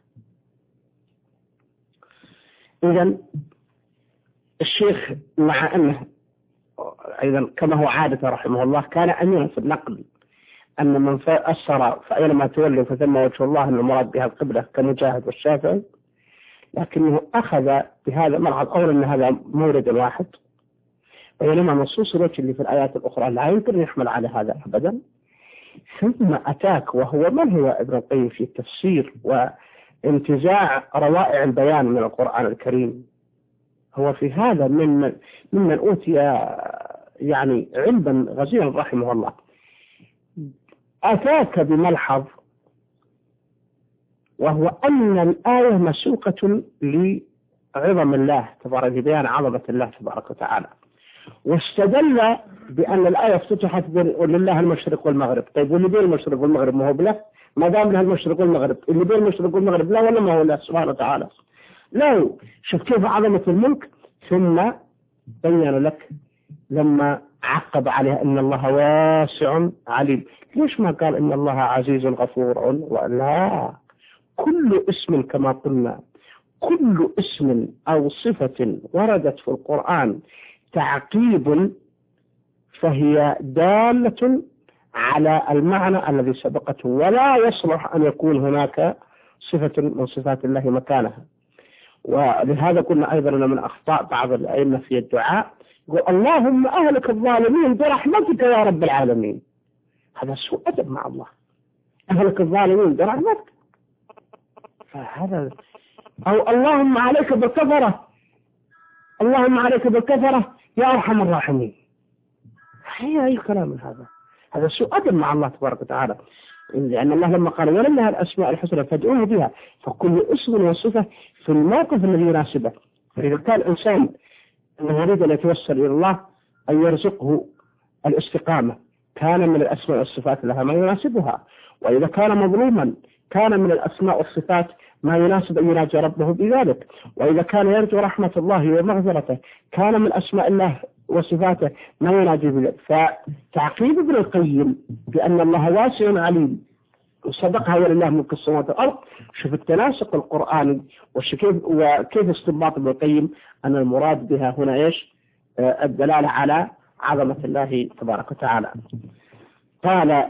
إذن الشيخ مع أنه أيضا كما هو عادة رحمه الله كان أميرا في النقل أن من أثر فأينما تولوا فثم وجه الله أن المراد بها القبلة كمجاهد والشافعي، لكنه أخذ بهذا ملحظ أولا أن هذا مورد واحد، بينما نصوص الوجه اللي في الآيات الأخرى لا يمكن يحمل على هذا أبدا. ثم أتاك وهو من هو ابن القيم في التفسير وانتزاع روائع البيان من القرآن الكريم، هو في هذا من ممن أوتي يعني علما غزيرا رحمه الله. أتاك بملحظ وهو أن الآية مسوقة لعظم الله تبارك بيان عظمة الله تبارك وتعالى، واستدل بأن الآية افتتحت ولله المشرق والمغرب. طيب واللي بين المشرق والمغرب ما هو بله؟ ما دام له المشرق والمغرب، اللي بين المشرق والمغرب لا ولا ما هو الله سبحانه وتعالى لا. شوف كيف عظمة الملك. ثم بين لك لما عقب عليها إن الله واسع عليم، ليش ما قال إن الله عزيز غفور؟ ولا كل اسم كما قلنا، كل اسم أو صفة وردت في القرآن تعقيب فهي دالة على المعنى الذي سبقته، ولا يصلح أن يكون هناك صفة من صفات الله مكانها. ولهذا قلنا أيضا من أخطاء بعض الأئمة في الدعاء يقول اللهم أهلك الظالمين برحمتك يا رب العالمين. هذا سوء أدب مع الله، أهلك الظالمين برحمتك. فهذا أو اللهم عليك بالكفرة، اللهم عليك بالكفرة يا أرحم الراحمين. هي أي كلام من هذا؟ هذا سوء أدب مع الله تبارك وتعالى، لأن الله لما قال ولله الأسماء الحسنى فادعوه بها، فكل اسم وصفة في الموقف الذي يناسبه. فإذا كان الإنسان أنه يريد أن يتوسل إلى الله أن يرزقه الاستقامة كان من الأسماء والصفات لها ما يناسبها، وإذا كان مظلوما كان من الأسماء والصفات ما يناسب أن يناجي ربه بذلك، وإذا كان يرجو رحمة الله ومغفرته كان من أسماء الله وصفاته ما يناجي بذلك. فتعقيب ابن القيم بأن الله واسع عليم وصدقها ولله ملك السماوات والأرض، شوف التناسق القرآني وكيف وكيف استنباط ابن القيم أن المراد بها هنا إيش؟ الدلالة على عظمة الله تبارك وتعالى. قال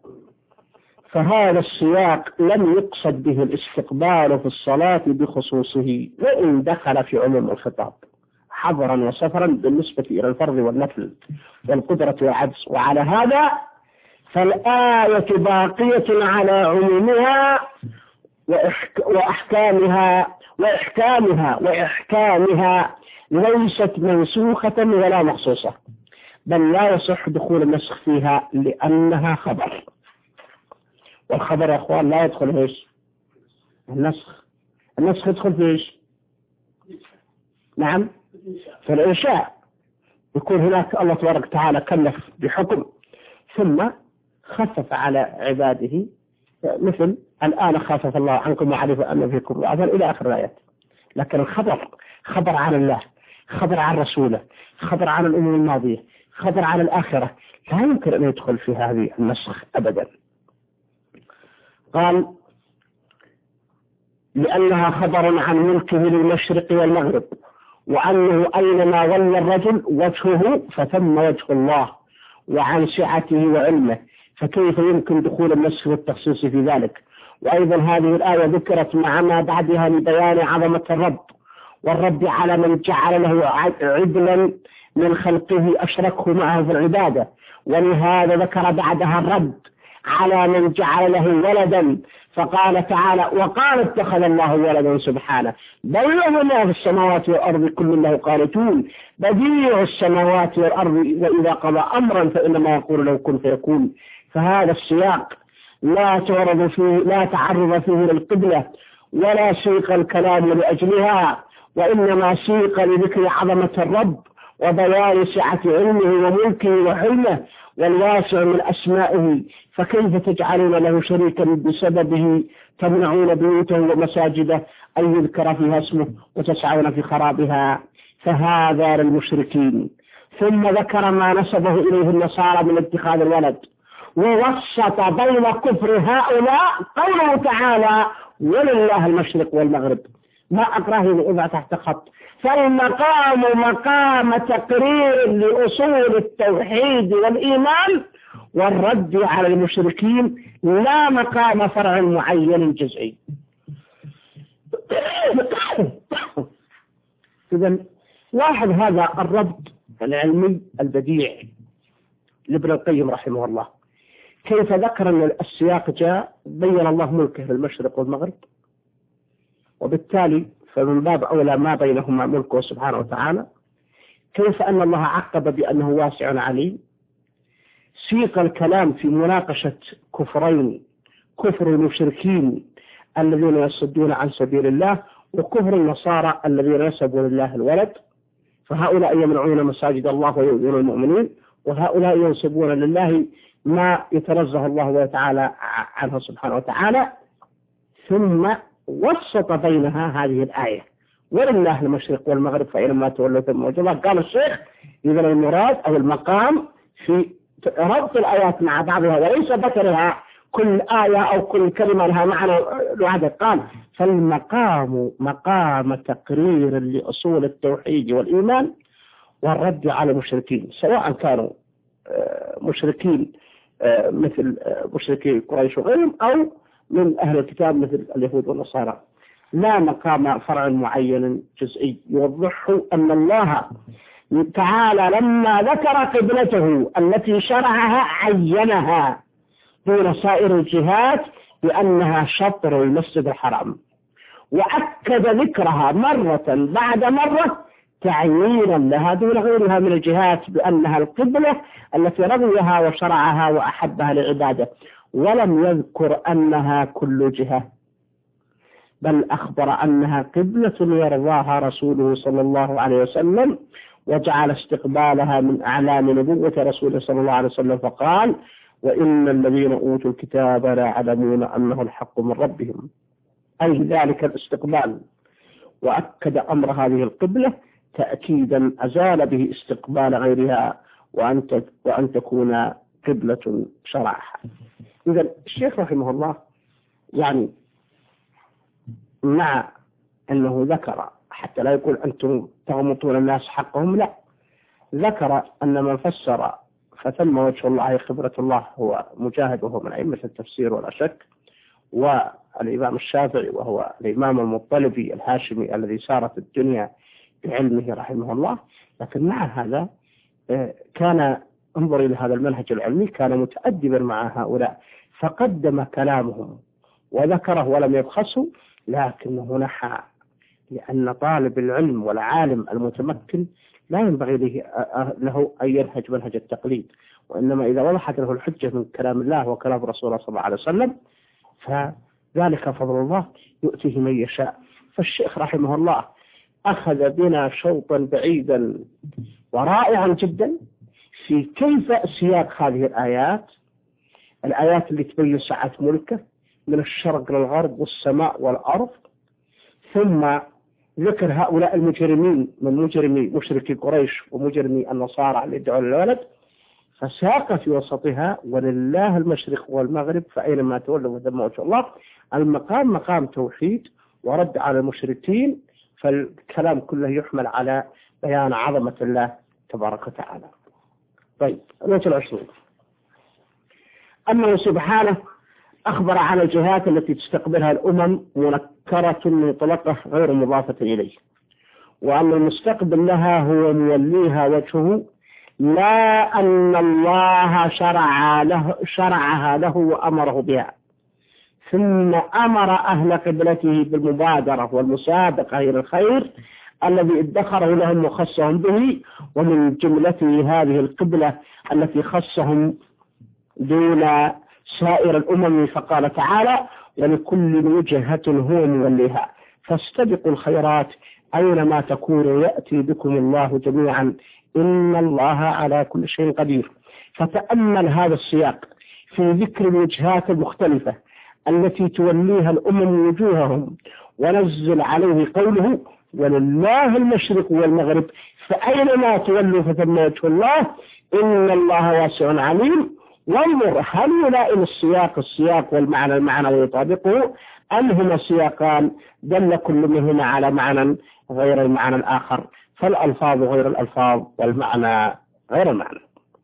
فهذا السياق لم يقصد به الاستقبال في الصلاة بخصوصه وإن دخل في عموم الخطاب حظرا وسفرا بالنسبة إلى الفرض والنفل والقدرة والعجز. وعلى هذا فالآية باقية على عمومها وأحكامها وإحكامها وإحكامها ليست منسوخة ولا مخصوصة، بل لا يصح دخول النسخ فيها لأنها خبر، والخبر يا أخوان لا يدخل إيش؟ النسخ. النسخ يدخل في إيش؟ نعم في الإنشاء، يكون هناك الله تبارك وتعالى كلف بحكم ثم خفف على عباده، مثل الآن خفف الله عنكم وعرف أن فيكم ضعفا إلى آخر الآيات. لكن الخبر خبر عن الله، خبر عن رسوله، خبر عن الأمم الماضية، خبر عن الآخرة، لا يمكن أن يدخل في هذه النسخ أبدا. قال لأنها خبر عن ملكه للمشرق والمغرب، وأنه أينما ولى الرجل وجهه فثم وجه الله، وعن سعته وعلمه، فكيف يمكن دخول النسخ والتخصيص في ذلك؟ وأيضا هذه الآية ذكرت مع ما بعدها لبيان عظمة الرب والرد على من جعل له عدلا من خلقه أشركه معه في العبادة، ولهذا ذكر بعدها الرد على من جعل له ولدا، فقال تعالى وقال اتخذ الله ولدا سبحانه، بل له ما في السماوات والأرض كل له قانتون، بديع السماوات والأرض وإذا قضى أمرا فإنما يقول له كن فيكون. فهذا السياق لا تعرض فيه لا تعرض فيه للقبلة ولا سيق الكلام لأجلها، وإنما سيق لذكر عظمة الرب وبيان سعة علمه وملكه وحلمه والواسع من أسمائه، فكيف تجعلون له شريكا بسببه تمنعون بيوته ومساجده أن يذكر فيها اسمه وتسعون في خرابها؟ فهذا للمشركين. ثم ذكر ما نسبه إليه النصارى من اتخاذ الولد، ووسط بين كفر هؤلاء قوله تعالى ولله المشرق والمغرب. ما أقراه إذا تحت خط، فالمقام مقام تقرير لأصول التوحيد والإيمان والرد على المشركين، لا مقام فرع معين جزئي. إذن لاحظ هذا الرد العلمي البديع لابن القيم رحمه الله، كيف ذكر أن السياق جاء بين الله ملكه في المشرق والمغرب، وبالتالي فمن باب أولى ما بينهما ملكه سبحانه وتعالى. كيف أن الله عقب بأنه واسع عليم، سيق الكلام في مناقشة كفرين، كفر المشركين الذين يصدون عن سبيل الله وكفر النصارى الذين ينسبون لله الولد، فهؤلاء يمنعون مساجد الله ويؤذون المؤمنين، وهؤلاء ينسبون لله ما يتنزه الله وتعالى عنه سبحانه وتعالى، ثم وسط بينها هذه الآية ولله المشرق والمغرب فأينما تولوا ثم وجه الله. قال الشيخ إذا المراد أو المقام في ربط الآيات مع بعضها وليس ذكرها كل آية أو كل كلمة لها معنى لوحدها. قال فالمقام مقام تقرير لأصول التوحيد والإيمان والرد على المشركين، سواء كانوا مشركين مثل مشركي قريش وغيرهم أو من أهل الكتاب مثل اليهود والنصارى، لا مقام فرع معين جزئي يوضحه أن الله تعالى لما ذكر قبلته التي شرعها عينها دون سائر الجهات بأنها شطر المسجد الحرام، وأكد ذكرها مرة بعد مرة تعيينا لها دون غيرها من الجهات بأنها القبلة التي رضيها وشرعها وأحبها لعباده، ولم يذكر أنها كل جهة، بل أخبر أنها قبلة يرضاها رسوله صلى الله عليه وسلم، وجعل استقبالها من أعلام نبوة رسوله صلى الله عليه وسلم، فقال وإن الذين أوتوا الكتاب لا يعلمون أنه الحق من ربهم، أي ذلك الاستقبال. وأكد أمر هذه القبلة تأكيدا أزال به استقبال غيرها وأن وأن تكون قبلة شرعها. إذا الشيخ رحمه الله يعني مع أنه ذكر حتى لا يقول أنتم تغمطون الناس حقهم، لا، ذكر أن من فسر فثم وجه الله خبرة الله هو مجاهد وهو من أئمة التفسير ولا شك، والإمام الشافعي وهو الإمام المطلبي الهاشمي الذي سارت الدنيا بعلمه رحمه الله. لكن مع هذا كان انظر إلى هذا المنهج العلمي، كان متأدبا مع هؤلاء فقدم كلامهم وذكره ولم يبخسه، لكنه نحى، لأن طالب العلم والعالم المتمكن لا ينبغي له أن ينهج منهج التقليد، وإنما إذا وضحت له الحجة من كلام الله وكلام رسوله صلى الله عليه وسلم فذلك فضل الله يؤتيه من يشاء. فالشيخ رحمه الله أخذ بنا شوطا بعيدا ورائعا جدا في كيف سياق هذه الآيات، الآيات اللي تبين سعة ملكه من الشرق للغرب والسماء والأرض، ثم ذكر هؤلاء المجرمين من مجرمي مشركي قريش ومجرمي النصارى اللي يدعوا للولد، فساق في وسطها ولله المشرق والمغرب فأينما تولوا فثم وجه الله. المقام مقام توحيد ورد على المشركين، فالكلام كله يحمل على بيان عظمة الله تبارك وتعالى. طيب الوجه العشرين أنه سبحانه أخبر عن الجهات التي تستقبلها الأمم منكرة مطلقة غير مضافة إليه، وأن المستقبل لها هو موليها وجهه، لا أن الله شرع له شرعها له وأمره بها، ثم أمر أهل قبلته بالمبادرة والمسابقة إلى الخير الذي ادخره لهم وخصهم به، ومن جملته هذه القبلة التي خصهم دون سائر الأمم، فقال تعالى ولكل وجهة هو موليها فاستبقوا الخيرات أينما تكونوا يأتي بكم الله جميعا إن الله على كل شيء قدير. فتأمل هذا السياق في ذكر الوجهات المختلفة التي توليها الأمم وجوههم، ونزل عليه قوله ولله المشرق والمغرب فأينما تولوا فثم وجه الله إن الله واسع عليم. وانظر هل يلائم السياق السياق والمعنى المعنى ويطابقه، أم هما سياقان دل كل منهما على معنى غير المعنى الآخر، فالألفاظ غير الألفاظ والمعنى غير المعنى.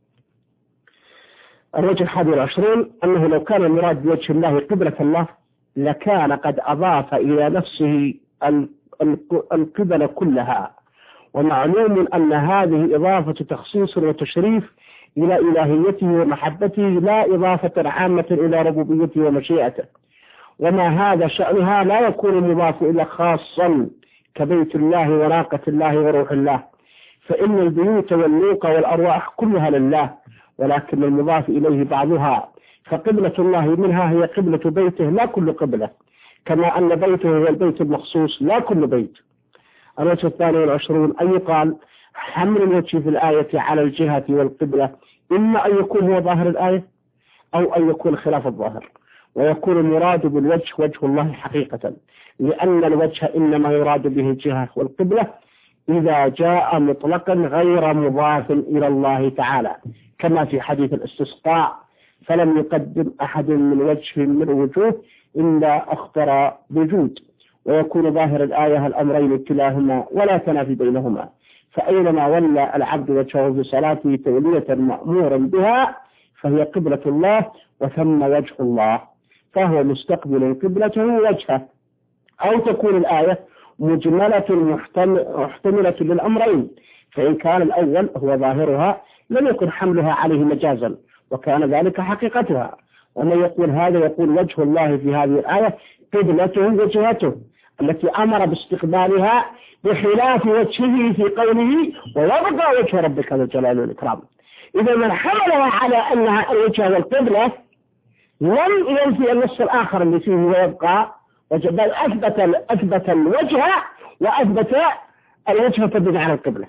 الوجه الحادي والعشرين أنه لو كان المراد بوجه الله قبلة الله لكان قد أضاف إلى نفسه القبلة كلها، ومعلوم أن هذه إضافة تخصيص وتشريف إلى إلهيته ومحبته، لا إضافة عامة إلى ربوبيته ومشيئته، وما هذا شأنها لا يكون المضاف إلى خاصا كبيت الله وناقة الله وروح الله، فإن البيوت والنوق والأرواح كلها لله، ولكن المضاف إليه بعضها، فقبلة الله منها هي قبلة بيته لا كل قبلة، كما أن بيته هو البيت المخصوص لا كل بيت. الوجه الثاني والعشرون أن يقال حمل الوجه في الآية على الجهة والقبلة، إما أن يكون هو ظاهر الآية أو أن يكون خلاف الظاهر، ويكون المراد بالوجه وجه الله حقيقة، لأن الوجه إنما يراد به الجهة والقبلة إذا جاء مطلقا غير مضاف إلى الله تعالى، كما في حديث الاستسقاء: فلم يقدم أحد من وجه من الوجوه إلا أخطر بوجود. ويكون ظاهر الآية الأمرين كلاهما ولا تنافي بينهما، فأينما ولى العبد وجهه في صلاته تولية مأمورا بها فهي قبلة الله وثم وجه الله، فهو مستقبل قبلته وجهه. أو تكون الآية مجملة محتملة للأمرين، فإن كان الأول هو ظاهرها لم يكن حملها عليه مجازا، وكان ذلك حقيقتها. ومن يقول هذا يقول وجه الله في هذه الآية قبلته وجهته التي أمر باستقبالها، بخلاف وجهه في قوله ويبقى وجه ربك ذو الجلال والإكرام. إذا من حملها على أنها الوجه والقبلة لم ينفي النص الآخر اللي فيه ويبقى، بل أثبت أثبت الوجه وأثبت الوجه تدل على القبلة.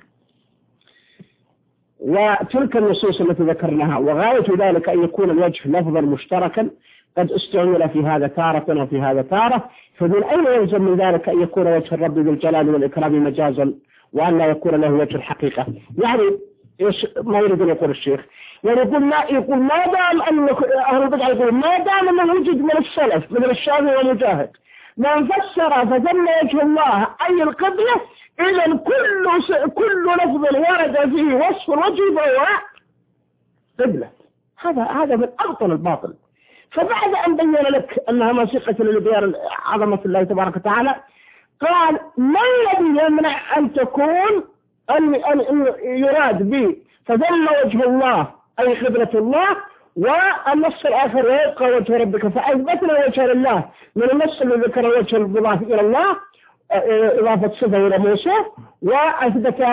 وتلك النصوص التي ذكرناها وغاية ذلك أن يكون الوجه لفظا مشتركا قد استعمل في هذا تارة وفي هذا تارة، فمن أين يلزم من ذلك أن يكون وجه الرب ذو الجلال والإكرام مجازا وأن لا يكون له وجه الحقيقة؟ يعني إيش ما يريد أن يقول الشيخ؟ يعني يقول ما يقول ما دام أن أهل البدع يقول ما دام أنه وجد من السلف مثل الشافعي والمجاهد من فسر فثم وجه الله أي القبلة، إذا كل كل لفظ ورد فيه وصف الوجه فهو قبلة. هذا هذا من أبطل الباطل. فبعد أن بين لك أنها موسيقى لبيان عظمة الله تبارك وتعالى قال ما الذي يمنع أن تكون أن أن يراد به فثم وجه الله أي قبلة الله، والنص الآخر ويبقى وجه ربك، فأثبتنا وجه لله من النص اللي ذكر وجه المضاف إلى الله إضافة صفة إلى موسى، وأثبت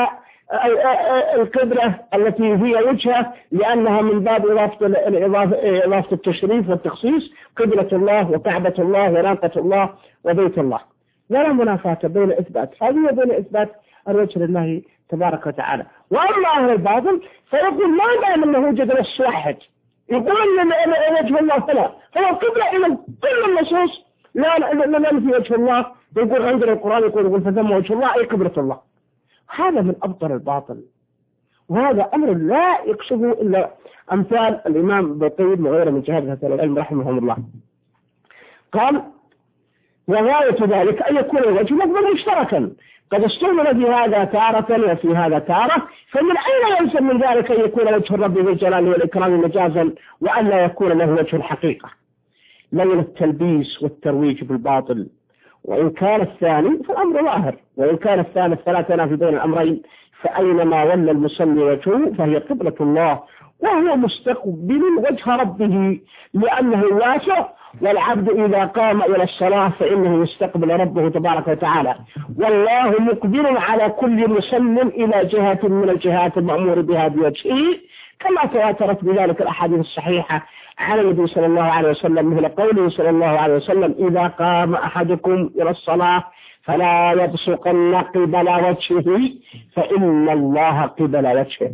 القبلة التي هي وجهه لأنها من باب إضافة إضافة التشريف والتخصيص، قبلة الله وكعبة الله وناقة الله وبيت الله. ولا منافاة بين إثبات هذه وبين إثبات الوجه لله تبارك وتعالى. وأما أهل الباطل فيقول ما دام أنه وجد نص واحد يقول لنا وجه الله فلا فهو قبلة إلى كل النصوص لا لا في وجه الله، يقول عندنا القرآن يقول يقول فثم وجه الله أي قبلة الله. هذا من أبطل الباطل، وهذا أمر لا يكشفه إلا أمثال الإمام بطيب وغيره من جهاد هذا العلم رحمهم الله. قال وغاية ذلك أن يكون الوجه لفظا مشتركا قد استعمل في هذا تارة وفي هذا تارة، فمن أين يلزم من ذلك أن يكون وجه الرب ذو الجلال والإكرام مجازا وأن لا يكون له وجه الحقيقة؟ لولا التلبيس والترويج بالباطل. وإن كان الثاني فالأمر ظاهر، وإن كان الثالث فلا تنافي بين الأمرين، فأينما ولى المصلي وجهه فهي قبلة الله وهو مستقبل وجه ربه لأنه واسع، والعبد إذا قام إلى الصلاة فإنه يستقبل ربه تبارك وتعالى، والله مقبل على كل مسلم إلى جهة من الجهات المأمور بها بوجهه، كما تواترت بذلك الأحاديث الصحيحة عن النبي صلى الله عليه وسلم، مثل قوله صلى الله عليه وسلم إذا قام أحدكم إلى الصلاة فلا يبصقن قبل وجهه فإن الله قبل وجهه.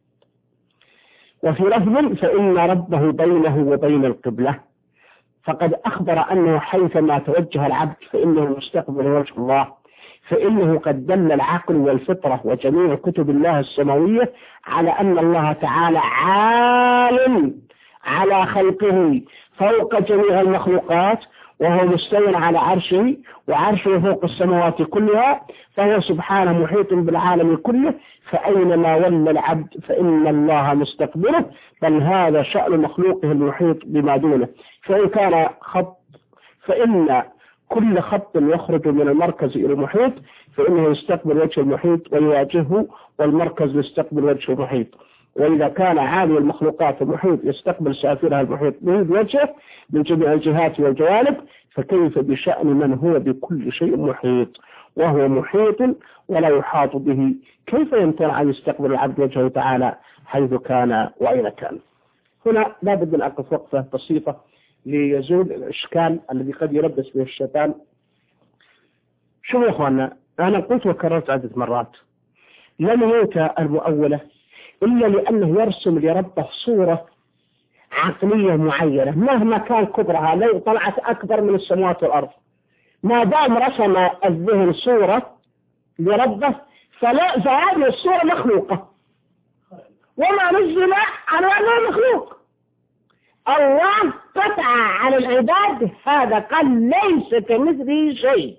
وفي لفظ فإن ربه بينه وبين القبلة، فقد أخبر أنه حيثما توجه العبد فإنه مستقبل وجه الله، فإنه قد دل العقل والفطرة وجميع كتب الله السماوية على أن الله تعالى عالم على خلقه فوق جميع المخلوقات، وهو مستوى على عرشه وعرشه فوق السماوات كلها، فهو سبحانه محيط بالعالم كله، فأينما ولى العبد فإن الله مستقبله، بل هذا شأن مخلوقه المحيط بما دونه. فإن كان خط فإن كل خط يخرج من المركز إلى المحيط فإنه يستقبل وجه المحيط ويواجهه، والمركز يستقبل وجه المحيط. وإذا كان عالي المخلوقات المحيط يستقبل سافرها المحيط بوجهه من جميع الجهات والجوانب، فكيف بشأن من هو بكل شيء محيط وهو محيط ولا يحاط به؟ كيف يمتنع أن يستقبل العبد وجهه تعالى حيث كان وأين كان؟ هنا لابد من أقف وقفة بسيطة ليزول الإشكال الذي قد يلبس به الشيطان. شو يا أخوانا، أنا قلت وكررت عدة مرات لم يؤتى المؤولة إلا لأنه يرسم لربه صورة عقلية معينة مهما كان كبرها، لو طلعت أكبر من السماوات والأرض، ما دام رسم الذهن صورة لربه فلا فهذه الصورة مخلوقة، وما نزل على أنه مخلوق. الله قطع على العباد هذا، قال ليس كمثله شيء.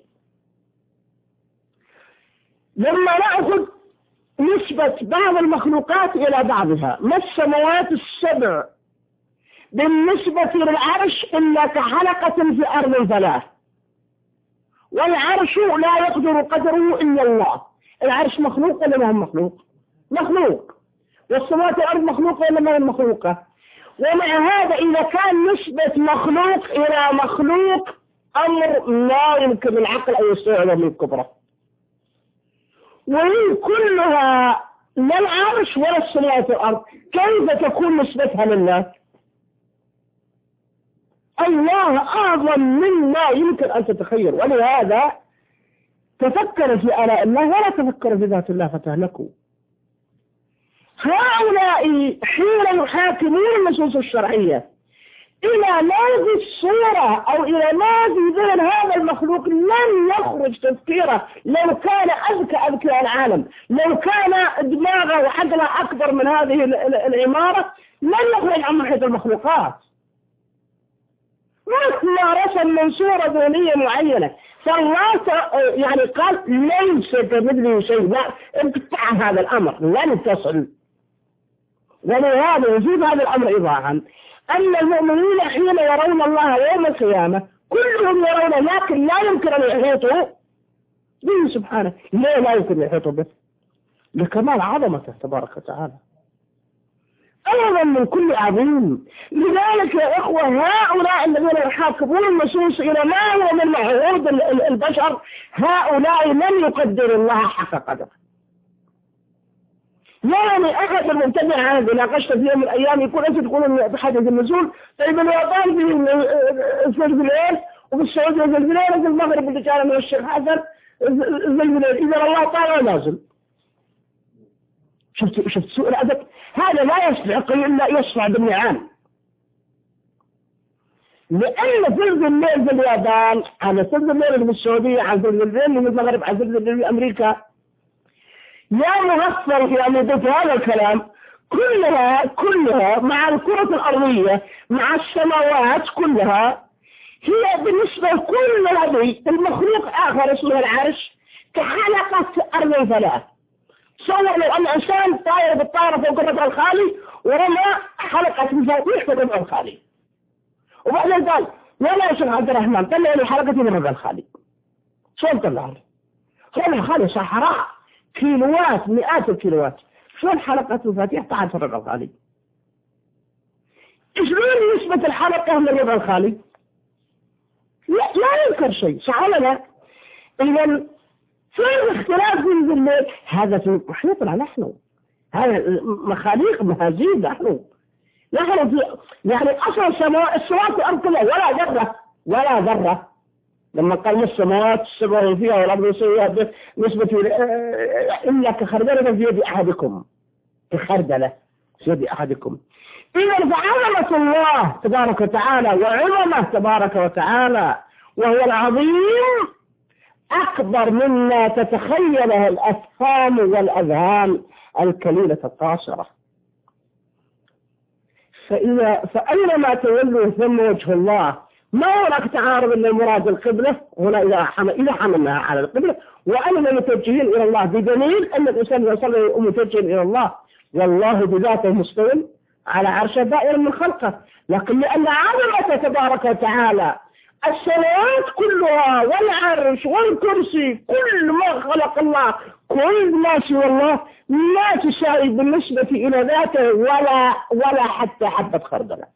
لما نأخذ نسبة بعض المخلوقات إلى بعضها، ما السماوات السبع بالنسبة للعرش إلا كحلقة في أرض الفلاة، والعرش لا يقدر قدره إلا الله. العرش مخلوق ولا ما هو مخلوق؟ مخلوق. والسماوات والأرض مخلوقة ولا ما هي مخلوقة؟ ومع هذا إذا كان نسبة مخلوق إلى مخلوق أمر لا يمكن العقل أن يستوعب من كبره، وهي كلها لا العرش ولا السماوات والأرض، كيف تكون نسبتها لله؟ الله أعظم مما يمكن أن تتخيل. ولهذا تفكر في آلاء الله ولا تفكر في ذات الله فتهلكوا. هؤلاء حين يحاكمون النصوص الشرعية إلى ماذا الصورة أو إلى ماذا ذهن هذا المخلوق لن يخرج تفكيره. لو كان أذكى أذكى العالم، لو كان دماغه وعقله أكبر من هذه العمارة لن يخرج عن محيط المخلوقات، مهما رسم من صورة ذهنية معينة. فالله يعني قال ليس كمثله شيء، لا انقطع هذا الأمر لن تصل. ولهذا يزيد هذا الأمر إيضاحا أن المؤمنين حين يرون الله يوم القيامة كلهم يرون، لكن لا يمكن أن يحيطوا به سبحانه. ليه لا يمكن أن يحيطوا به؟ لكمال عظمته تبارك وتعالى، أعظم من كل عظيم. لذلك يا إخوة هؤلاء الذين يحاكمون النصوص إلى ما هو من معهود البشر، هؤلاء لم يقدر الله حق قدره. يعني أحد المبتدع هذا ناقشت في يوم من الأيام يقول أنت تقولون بحدث النزول، طيب اليابان في الزلزلين وفي السعودية زلزلين وفي المغرب اللي كان من الشيخ حسن زلزلين، إذا الله تعالى نازل. شفت شفت سوء الأدب؟ هذا لا يصلح إلا يصنع بالنعام، لأن زلزل الليل في اليابان على زلزل الليل في السعودية على زلزل الليل في المغرب على زلزل الليل في أمريكا. يا مغفر يا مضيف هذا الكلام كلها كلها مع الكرة الأرضية مع السماوات كلها هي بالنسبة لكل هذه المخلوق آخر اسمه العرش كحلقة أرض الفلاة. تصور لو أن إنسان طاير بالطائرة فوق الربع الخالي ورمى حلقة مفاتيح في الربع الخالي، وبعدين قال ولا يا شيخ عبد الرحمن طلع لي حلقتي من الربع الخالي. شلون طلع لي؟ ربع الخالي صحراء كيلوات مئات الكيلوات، شلون حلقة مفاتيح طلعت في الربع الخالي؟ شلون نسبة الحلقة للربع الخالي؟ لا, لا ينكر شيء، صح ولا لا؟ إذا في اختلاف في الليل، هذا في محيطنا نحن، هذا مخاليق مهازيل نحن نحن في يعني أصل السماوات السماوات والأرض كلها ولا ذرة ولا ذرة. لما قال السماوات السبع فيها والأرض فيها نسبة إلا كخردلة في يد أحدكم، كخردلة في يد أحدكم. إذا فعظمة الله تبارك وتعالى وعظمه تبارك وتعالى وهو العظيم أكبر مما تتخيله الأفهام والأذهان الكليلة القاصرة. فإذا فأينما تولوا ثم وجه الله، ما هناك تعارض إلا المراد القبلة هنا إذا حمل إذا حملناها على القبلة، وأننا متوجهين إلى الله، بدليل أن الإنسان يصلي متوجه إلى الله والله بذاته مستوٍ على عرشه دائر من خلقه. لكن لأن عظمته تبارك وتعالى السماوات كلها والعرش والكرسي كل ما خلق الله كل ما سوى الله لا تساوي بالنسبة إلى ذاته ولا ولا حتى حبة خردلة،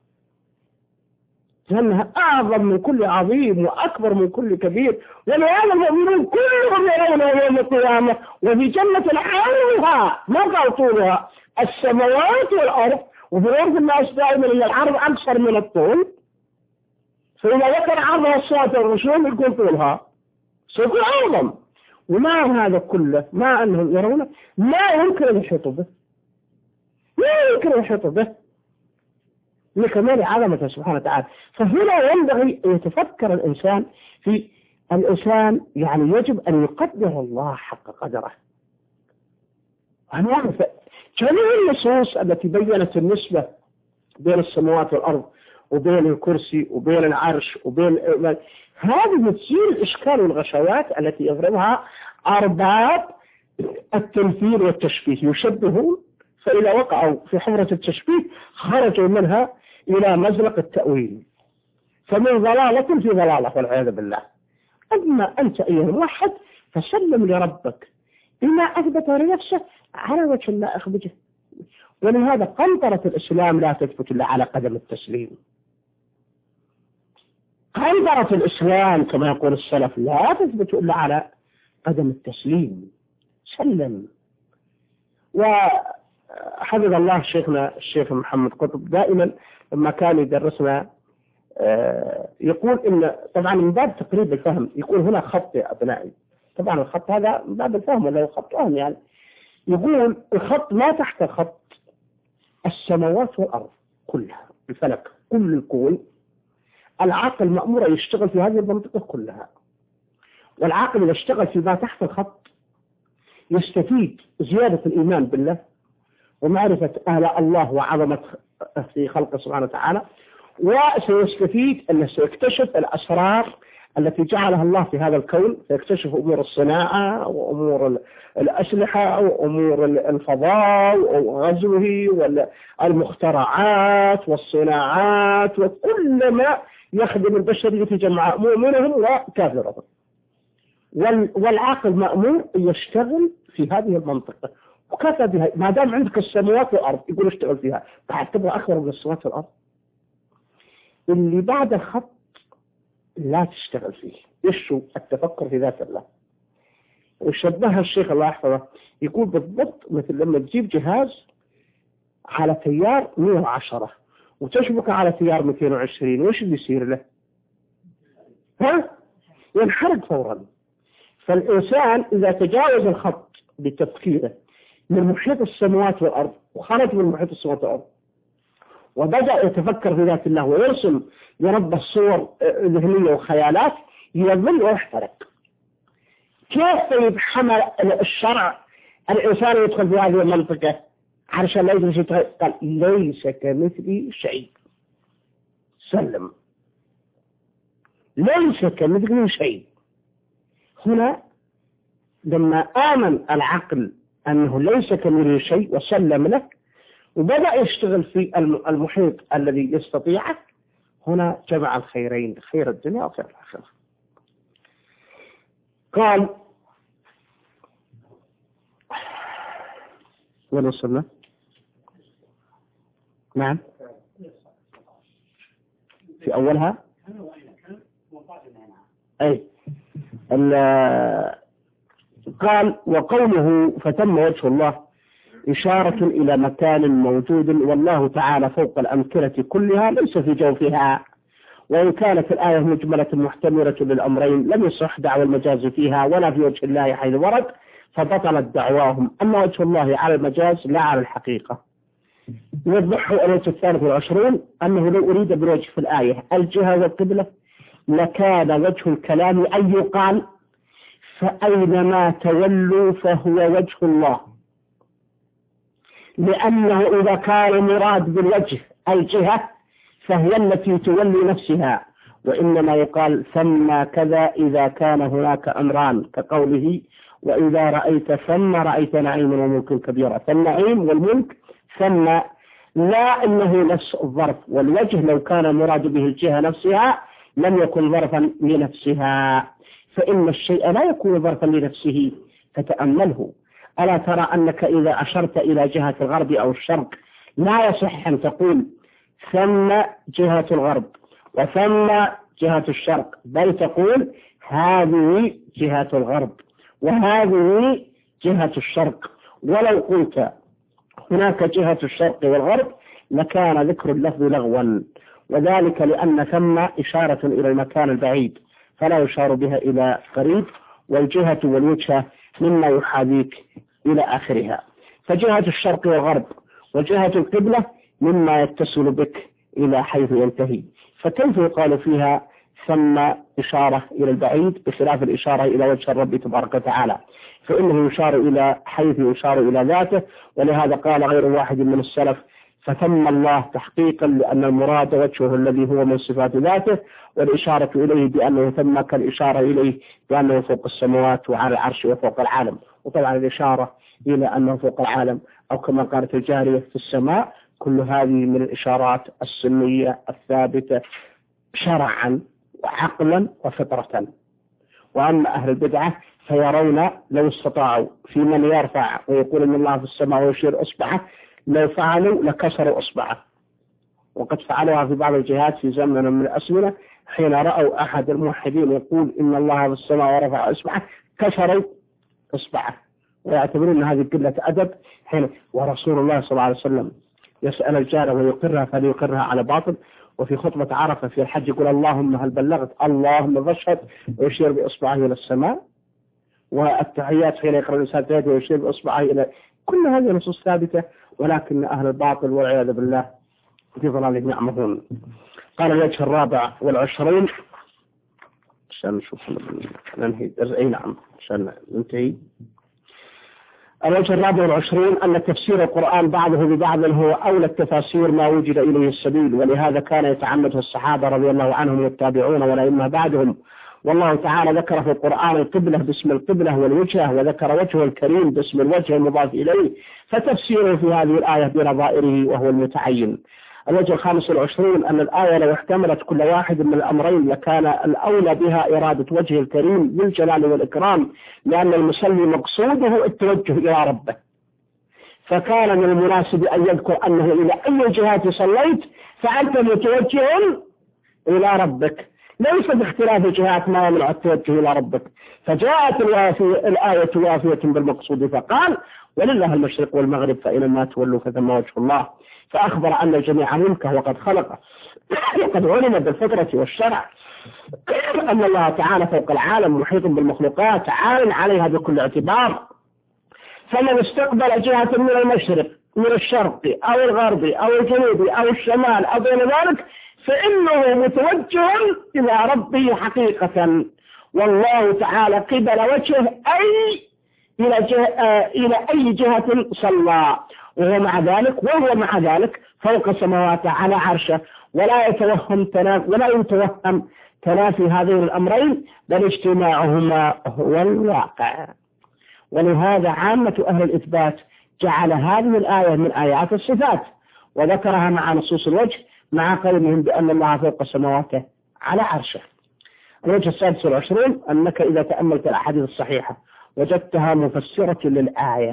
لأنها أعظم من كل عظيم وأكبر من كل كبير. ولهذا المؤمنون كلهم يرون يوم القيامة وفي جنة عرضها ما قال طولها السماوات والأرض، وفي الأرض الناس دائما إن العرض أكثر من الطول، فإذا ذكر عرضها الصوت والرسول يكون طولها سيكون أعظم. وما هذا كله ما أنهم يرونه ما يمكن أن يحيطوا به، ما يمكن أن يحيطوا به، لكمال عظمته سبحانه وتعالى. فهنا ينبغي أن يتفكر الإنسان في الإنسان، يعني يجب أن يقدر الله حق قدره. جميع النصوص التي بيّنت النسبة بين السماوات والأرض وبين الكرسي وبين العرش وبين هذه تثير الإشكال والغشوات التي يضربها أرباب التمثيل والتشبيه، يشبهون فإذا وقعوا في حفرة التشبيه خرجوا منها إلى مزلق التأويل، فمن ضلالة في ضلالة والعياذ بالله. أما أنت أيها الموحد فسلم لربك بما أثبت لنفسه على وجه اللائق بجه. ولهذا قنطرة الإسلام لا تثبت إلا على قدم التسليم. قنطرة الإسلام كما يقول السلف لا تثبت إلا على قدم التسليم. سلم. وحفظ الله شيخنا الشيخ محمد قطب دائما لما كان يدرسنا يقول إن طبعا من باب تقريب الفهم، يقول هنا خط يا أبنائي، طبعا الخط هذا من باب الفهم ولا خط فهم يعني، يقول الخط ما تحت الخط السماوات والأرض كلها، الفلك كل الكون. العاقل مأمور يشتغل في هذه المنطقة كلها، والعاقل إذا اشتغل فيما تحت الخط يستفيد زيادة الإيمان بالله ومعرفة أهل الله وعظمة في خلقه سبحانه وتعالى، وسيستفيد أنه سيكتشف الأسرار التي جعلها الله في هذا الكون، سيكتشف أمور الصناعة وأمور الأسلحة وأمور الفضاء وغزوه والمخترعات والصناعات وكل ما يخدم البشرية جمع مؤمنهم وكافرهم. والعاقل مأمور يشتغل في هذه المنطقة وكفى بها، ما دام عندك السماوات والأرض يقول اشتغل فيها، بعد تبغى أكبر من السماوات والأرض. اللي بعد الخط لا تشتغل فيه، يشو التفكر في ذات الله. وشبهها الشيخ الله يحفظه يقول بالضبط مثل لما تجيب جهاز على تيار مئة وعشرة وتشبك على تيار مئتين وعشرين، وش اللي يصير له؟ ها؟ ينحرق فورا. فالإنسان إذا تجاوز الخط بتفكيره من محيط السماوات والأرض وخرج من محيط السماوات والأرض وبدأ يتفكر في ذات الله ويرسم لربه صور ذهنية وخيالات، يظل ويحترق. كيف يتحمل الشرع الإنسان يدخل في هذه المنطقة علشان لا يدرس يتغير؟ قال ليس كمثلي شيء. سلم. ليس كمثلي شيء. هنا لما آمن العقل أنه ليس كمثله شيء وسلم له وبدأ يشتغل في المحيط الذي يستطيعه، هنا جمع الخيرين، خير الدنيا وخير الآخرة. قال وين وصلنا؟ نعم في أولها أي قال وقوله فتم وجه الله إشارة إلى مكان موجود والله تعالى فوق الأمكنة كلها ليس في جوفها. وإن كانت الآية مجملة محتملة للأمرين لم يصح دعوى المجاز فيها ولا في وجه الله حيث ورد، فبطلت دعواهم. أما وجه الله على المجاز لا على الحقيقة. يوضحه الوجه الثالث والعشرون أنه لو أريد بالوجه في الآية الجهة والقبلة لكان وجه الكلام أن يقال فأينما تولوا فهو وجه الله، لأنه إذا كان مراد بالوجه الجهة فهي التي تولي نفسها، وإنما يقال ثم كذا إذا كان هناك أمران كقوله وإذا رأيت ثم رأيت نعيم وملك كبيرا، فالنعيم والملك ثم، لا إنه نفس الظرف. والوجه لو كان مراد به الجهة نفسها لم يكن ظرفا لنفسها، فإن الشيء لا يكون ظرفا لنفسه، فتأمله. ألا ترى أنك إذا أشرت إلى جهة الغرب أو الشرق لا يصح أن تقول ثم جهة الغرب وثم جهة الشرق، بل تقول هذه جهة الغرب وهذه جهة الشرق. ولو قلت هناك جهة الشرق والغرب لكان ذكر اللفظ لغوا، وذلك لأن ثم إشارة إلى المكان البعيد فلا يشار بها إلى قريب، والجهة والوجهة مما يحاذيك إلى آخرها. فجهة الشرق والغرب وجهة القبلة مما يتصل بك إلى حيث ينتهي، فكيف يقال فيها ثم إشارة إلى البعيد بخلاف الإشارة إلى وجه الرب تبارك وتعالى؟ فإنه يشار إلى حيث يشار إلى ذاته، ولهذا قال غير واحد من السلف فثم الله تحقيقا، لأن المراد وجهه الذي هو من صفات ذاته، والإشارة إليه بأنه ثم كالإشارة إليه بأنه فوق السماوات وعلى العرش وفوق العالم. وطبعا الإشارة إلى أنه فوق العالم أو كما قالت الجارية في السماء، كل هذه من الإشارات السنية الثابتة شرعا وعقلا وفطرة. وأما أهل البدعة فيرون لو استطاعوا في من يرفع ويقول إن الله في السماء ويشير أصبعه، لو فعلوا لكسروا أصبعه، وقد فعلوها في بعض الجهات في زمن من الأزمنة، حين رأوا أحد الموحدين يقول إن الله في السماء ورفع أصبعه كسروا أصبعه، ويعتبرون هذه قلة أدب. حين ورسول الله صلى الله عليه وسلم يسأل الجارة ويقرها فليقرها على باطل، وفي خطبة عرفة في الحج يقول اللهم هل بلغت اللهم فاشهد ويشير بإصبعه إلى السماء، والتحيات حين يقرأ الإنسان تهدي ويشير بإصبعه إلى، كل هذه نصوص ثابتة، ولكن أهل الباطل والعياذ بالله في ضلالهم يعمهون. قال الوجه الرابع والعشرين عشان نشوف ننهي أي نعم عشان ننتهي. الوجه الرابع والعشرين أن تفسير القرآن بعضه ببعض هو أولى التفاسير ما وجد إليه السبيل، ولهذا كان يتعمده الصحابة رضي الله عنهم والتابعون والأئمة بعدهم. والله تعالى ذكر في القرآن القبلة باسم القبلة والوجهة، وذكر وجهه الكريم باسم الوجه المضاف إليه، فتفسيره في هذه الآية بنظائره وهو المتعين. الوجه الخامس والعشرين أن الآية لو احتملت كل واحد من الأمرين لكان الأولى بها إرادة وجه الكريم بالجلال والإكرام، لأن المصلي مقصوده التوجه إلى ربه، فكان من المناسب أن يذكر أنه إلى أي جهات صليت فأنت متوجه إلى ربك، ليس باختلاف جهات ما يمنع التوجه إلى ربك. فجاءت الآية وافية بالمقصود، فقال ولله المشرق والمغرب فإنما تولوا فثم وجه الله، فأخبر أن الجميع ملكه وقد خلقه، وقد علم بالفطرة والشرع أن الله تعالى فوق العالم محيط بالمخلوقات عال عليها بكل اعتبار. فمن استقبل جهة من المشرق من الشرق أو الغرب أو الجنوب أو الشمال أو بين ذلك فإنه متوجه إلى ربه حقيقة، والله تعالى قبل وجهه أي إلى, جه... إلى أي جهة صلى، وهو مع ذلك وهو مع ذلك فوق سماواته على عرشه، ولا يتوهم تناف... ولا يتوهم تنافي هذين الأمرين، بل اجتماعهما هو الواقع. ولهذا عامة أهل الإثبات جعل هذه الآية من آيات الصفات، وذكرها مع نصوص الوجه مع قولهم بأن الله فوق سماواته على عرشه. الوجه السادس والعشرون أنك إذا تأملت الأحاديث الصحيحة وجدتها مفسرة للآية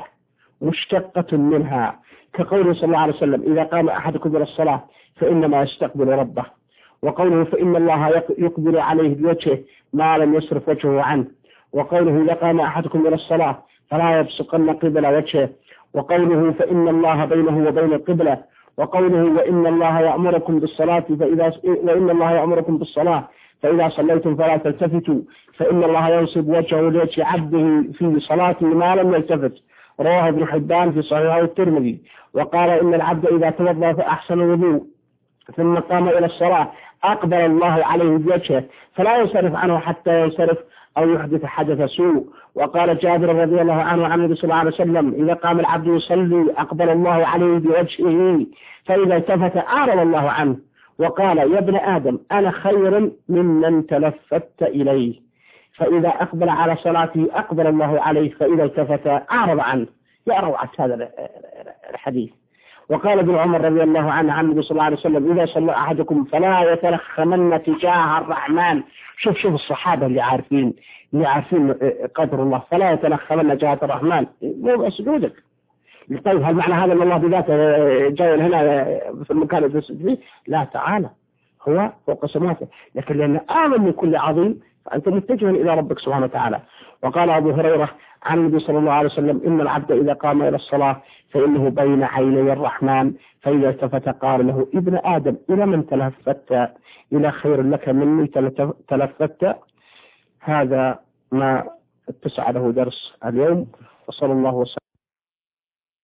مشتقة منها، كقوله صلى الله عليه وسلم إذا قام أحدكم إلى الصلاة فإنما يستقبل ربه، وقوله فإن الله يقبل عليه بوجهه ما لم يصرف وجهه عنه، وقوله إذا قام أحدكم إلى الصلاة فلا يبصقن قبل وجهه، وقوله فإن الله بينه وبين القبلة، وقوله وإن الله يأمركم بالصلاة فإذا وإن الله يأمركم بالصلاة فإذا صليتم فلا تلتفتوا فإن الله ينصب وجهه لوجه عبده في صلاته ما لم يلتفت، رواه ابن حبان في صحيحه الترمذي. وقال إن العبد إذا توضأ فأحسن الوضوء ثم قام إلى الصلاة أقبل الله عليه بوجهه فلا ينصرف عنه حتى ينصرف أو يحدث حدث سوء. وقال جابر رضي الله عنه عن النبي صلى الله عليه وسلم إذا قام العبد يصلي أقبل الله عليه بوجهه فإذا التفت أعرض الله عنه. وقال يا ابن آدم أنا خير ممن تلفت إليه، فإذا أقبل على صلاته أقبل الله عليه فإذا التفت أعرض عنه. يا روعة هذا الحديث. وقال ابن عمر رضي الله عنه عن النبي صلى الله عليه وسلم إذا صلى أحدكم فلا يتلخمن تجاه الرحمن. شوف شوف الصحابة اللي عارفين اللي عارفين قدر الله، فلا يتلخمن جهة الرحمن مو سجودك. طيب هل معنى هذا أن الله بذاته جاي هنا في المكان اللي يسجد فيه؟ لا تعالى هو فوق سماواته، لكن لأن أعظم من كل عظيم فأنت متجه إلى ربك سبحانه وتعالى. وقال أبو هريرة عن النبي صلى الله عليه وسلم إن العبد إذا قام إلى الصلاة فإنه بين عيني الرحمن فإذا التفت قال له ابن آدم إلى من تلفت؟ إلى خير لك مني تلفت. هذا ما اتسع له درس اليوم، وصلى الله وسلم.